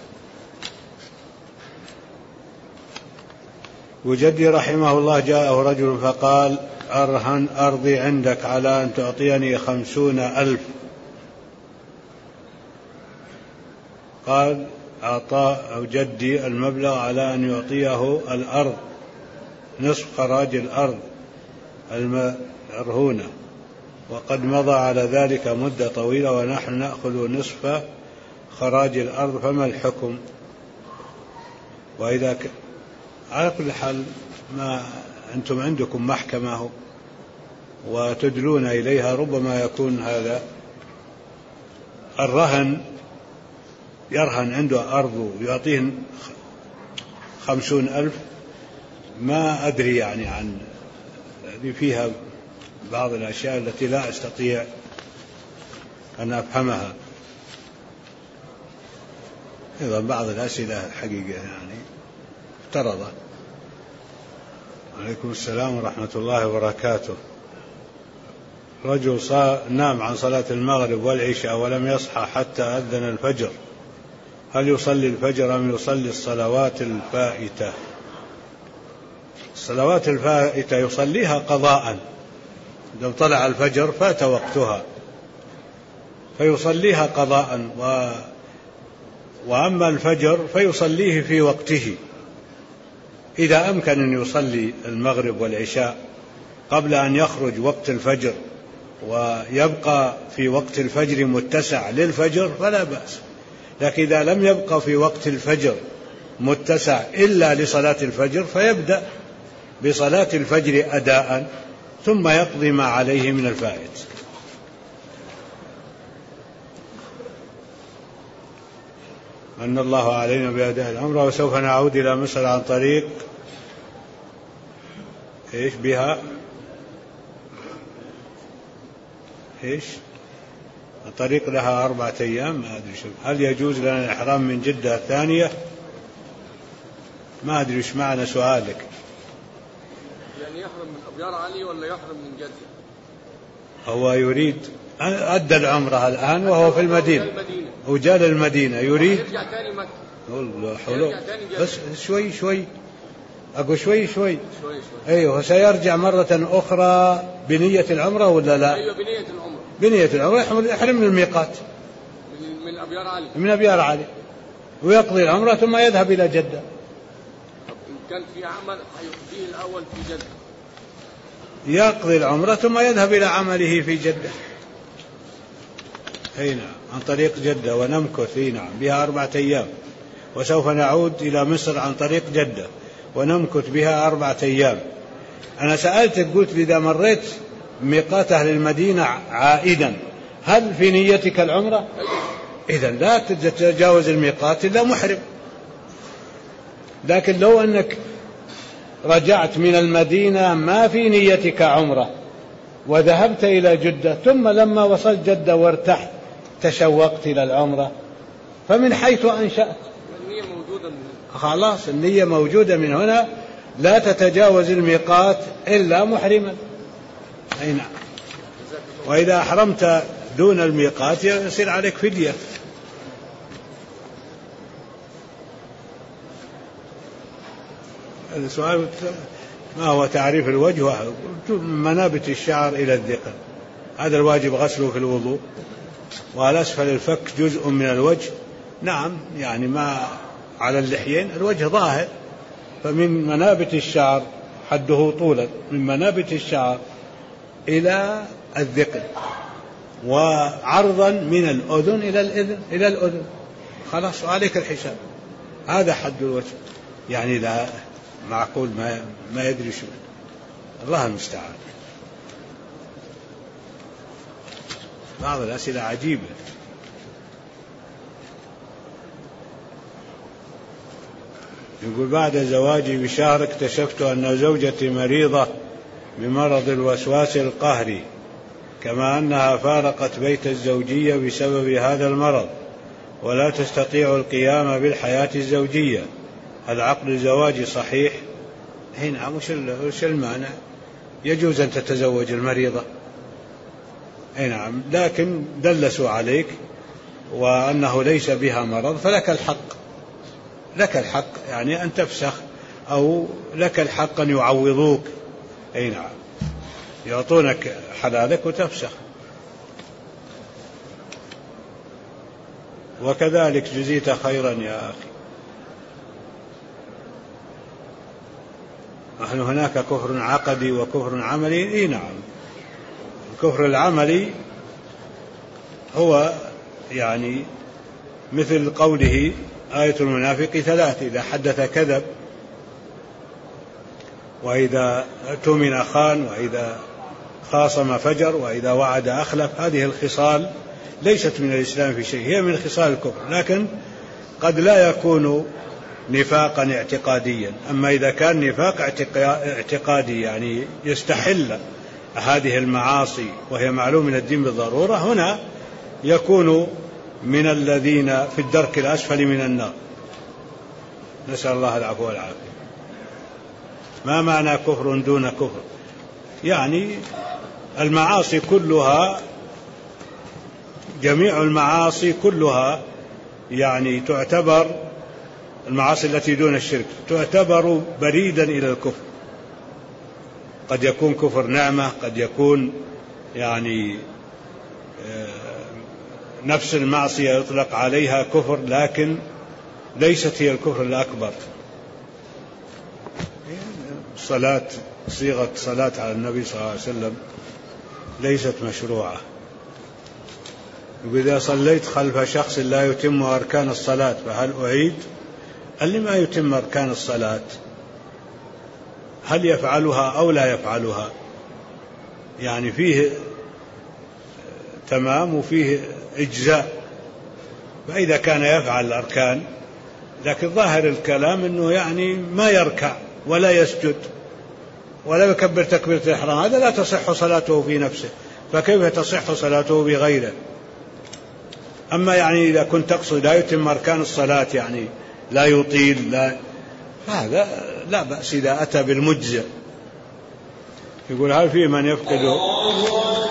وجدي رحمه الله جاءه رجل فقال أرهن أرضي عندك على أن تعطيني 50,000 قال أعطاه جدي المبلغ على أن يعطيه الأرض نصف خراج الأرض المرهونة، وقد مضى على ذلك مدة طويلة ونحن نأخذ نصف خراج الأرض، فما الحكم؟ وإذا على كل حال ما أنتم عندكم محكمة وتدلون إليها، ربما يكون هذا الرهن يرهن عنده أرض ويعطيه 50,000. ما أدري يعني عن فيها بعض الأشياء التي لا أستطيع أن أفهمها. أيضا بعض الأسئلة الحقيقة يعني افترض. عليكم السلام ورحمة الله وبركاته. رجل نام عن صلاة المغرب والعشاء ولم يصحى حتى أذن الفجر، هل يصلي الفجر أم يصلي الصلوات الفائتة؟ الصلوات الفائتة يصليها قضاء، لو طلع الفجر فات وقتها فيصليها قضاء، وأما الفجر فيصليه في وقته. إذا أمكن أن يصلي المغرب والعشاء قبل أن يخرج وقت الفجر ويبقى في وقت الفجر متسع للفجر فلا بأس، لكن إذا لم يبقى في وقت الفجر متسع إلا لصلاة الفجر فيبدأ بصلاة الفجر أداء ثم يقضي ما عليه من الفائت. من الله علينا بأداء العمرة، وسوف نعود إلى مصر عن طريق إيش بها إيش الطريق لها 4 أيام، ما أدري شو. هل يجوز لنا الإحرام من جدة ثانية؟ ما أدري إيش معنى سؤالك. يعني يحرم من أبيار علي ولا يحرم من جدة؟ هو يريد أدى العمرة الآن وهو في المدينة وجاء المدينة يريد يرجع ثاني مكة. والله حلو. بس شوي أقول شوي. أيوه سيرجع مرة أخرى بنية العمرة ولا لا؟ أيوه بنية العمرة يحرم من الميقات من أبيار علي ويقضي العمرة ثم يذهب إلى جدة. إن كان في عمل حيقضيه الأول في جدة، يقضي العمرة ثم يذهب إلى عمله في جدة. أي نعم، عن طريق جدة ونمكث نعم بها 4 أيام، وسوف نعود إلى مصر عن طريق جدة ونمكث بها 4 أيام. أنا سألتك قلت إذا مريت ميقات أهل المدينة عائدا هل في نيتك العمرة؟ إذن لا تتجاوز الميقات إلا محرم. لكن لو أنك رجعت من المدينة ما في نيتك عمرة وذهبت إلى جدة ثم لما وصلت جدة وارتحت تشوقت إلى العمرة فمن حيث أنشأت النية موجودة خلاص النية موجودة من هنا، لا تتجاوز الميقات إلا محرما. أي نعم. وإذا أحرمت دون الميقات يصير عليك فدية. السؤال ما هو تعريف الوجه؟ منابت الشعر إلى الذقن، هذا الواجب غسله في الوضوء، والأسفل الفك جزء من الوجه. نعم يعني ما على اللحيين الوجه ظاهر، فمن منابت الشعر حده طولا من منابت الشعر إلى الذقن، وعرضا من الأذن إلى الأذن خلاص عليك الحساب. هذا حد الوجه. يعني لا معقول ما يدري شو. الله المستعان. بعض الأسئلة عجيبة. يقول بعد زواجي بشهر اكتشفت أن زوجتي مريضة بمرض الوسواس القهري، كما أنها فارقت بيت الزوجية بسبب هذا المرض ولا تستطيع القيام بالحياة الزوجية، هل عقد الزواج صحيح؟ هنا وش المعنى؟ يجوز أن تتزوج المريضة. نعم، لكن دلسوا عليك وأنه ليس بها مرض فلك الحق يعني أن تفسخ، أو لك الحق أن يعوضوك. أي نعم، يعطونك حلالك وتفسخ. وكذلك جزيت خيرا يا أخي. نحن هناك كفر عقدي وكفر عملي. نعم، الكفر العملي هو يعني مثل قوله آية المنافق 3: إذا حدث كذب، وإذا اؤتمن خان، وإذا خاصم فجر، وإذا وعد أخلف. هذه الخصال ليست من الإسلام في شيء، هي من خصال الكفر، لكن قد لا يكون نفاقا اعتقاديا. أما إذا كان نفاق اعتقادي يعني يستحل هذه المعاصي وهي معلوم من الدين بالضرورة، هنا يكون من الذين في الدرك الأسفل من النار، نسأل الله العفو والعافية. ما معنى كفر دون كفر؟ يعني المعاصي كلها، جميع المعاصي كلها يعني تعتبر، المعاصي التي دون الشرك تعتبر بريدا إلى الكفر. قد يكون كفر نعمة، قد يكون يعني نفس المعصية يطلق عليها كفر، لكن ليست هي الكفر الأكبر. صلاة، صيغة صلاة على النبي صلى الله عليه وسلم ليست مشروعة. وإذا صليت خلف شخص لا يتم أركان الصلاة فهل أعيد؟ هل ما يتم أركان الصلاة؟ هل يفعلها أو لا يفعلها؟ يعني فيه تمام وفيه إجزاء. فإذا كان يفعل الأركان، لكن ظاهر الكلام أنه يعني ما يركع ولا يسجد ولا يكبر تكبيرة الإحرام، هذا لا تصح صلاته في نفسه، فكيف تصح صلاته بغيره؟ أما يعني إذا كنت تقصد لا يتم أركان الصلاة يعني لا يطيل، لا، هذا لا بأس إذا أتى بالمجزئ. يقول هل في من يفقد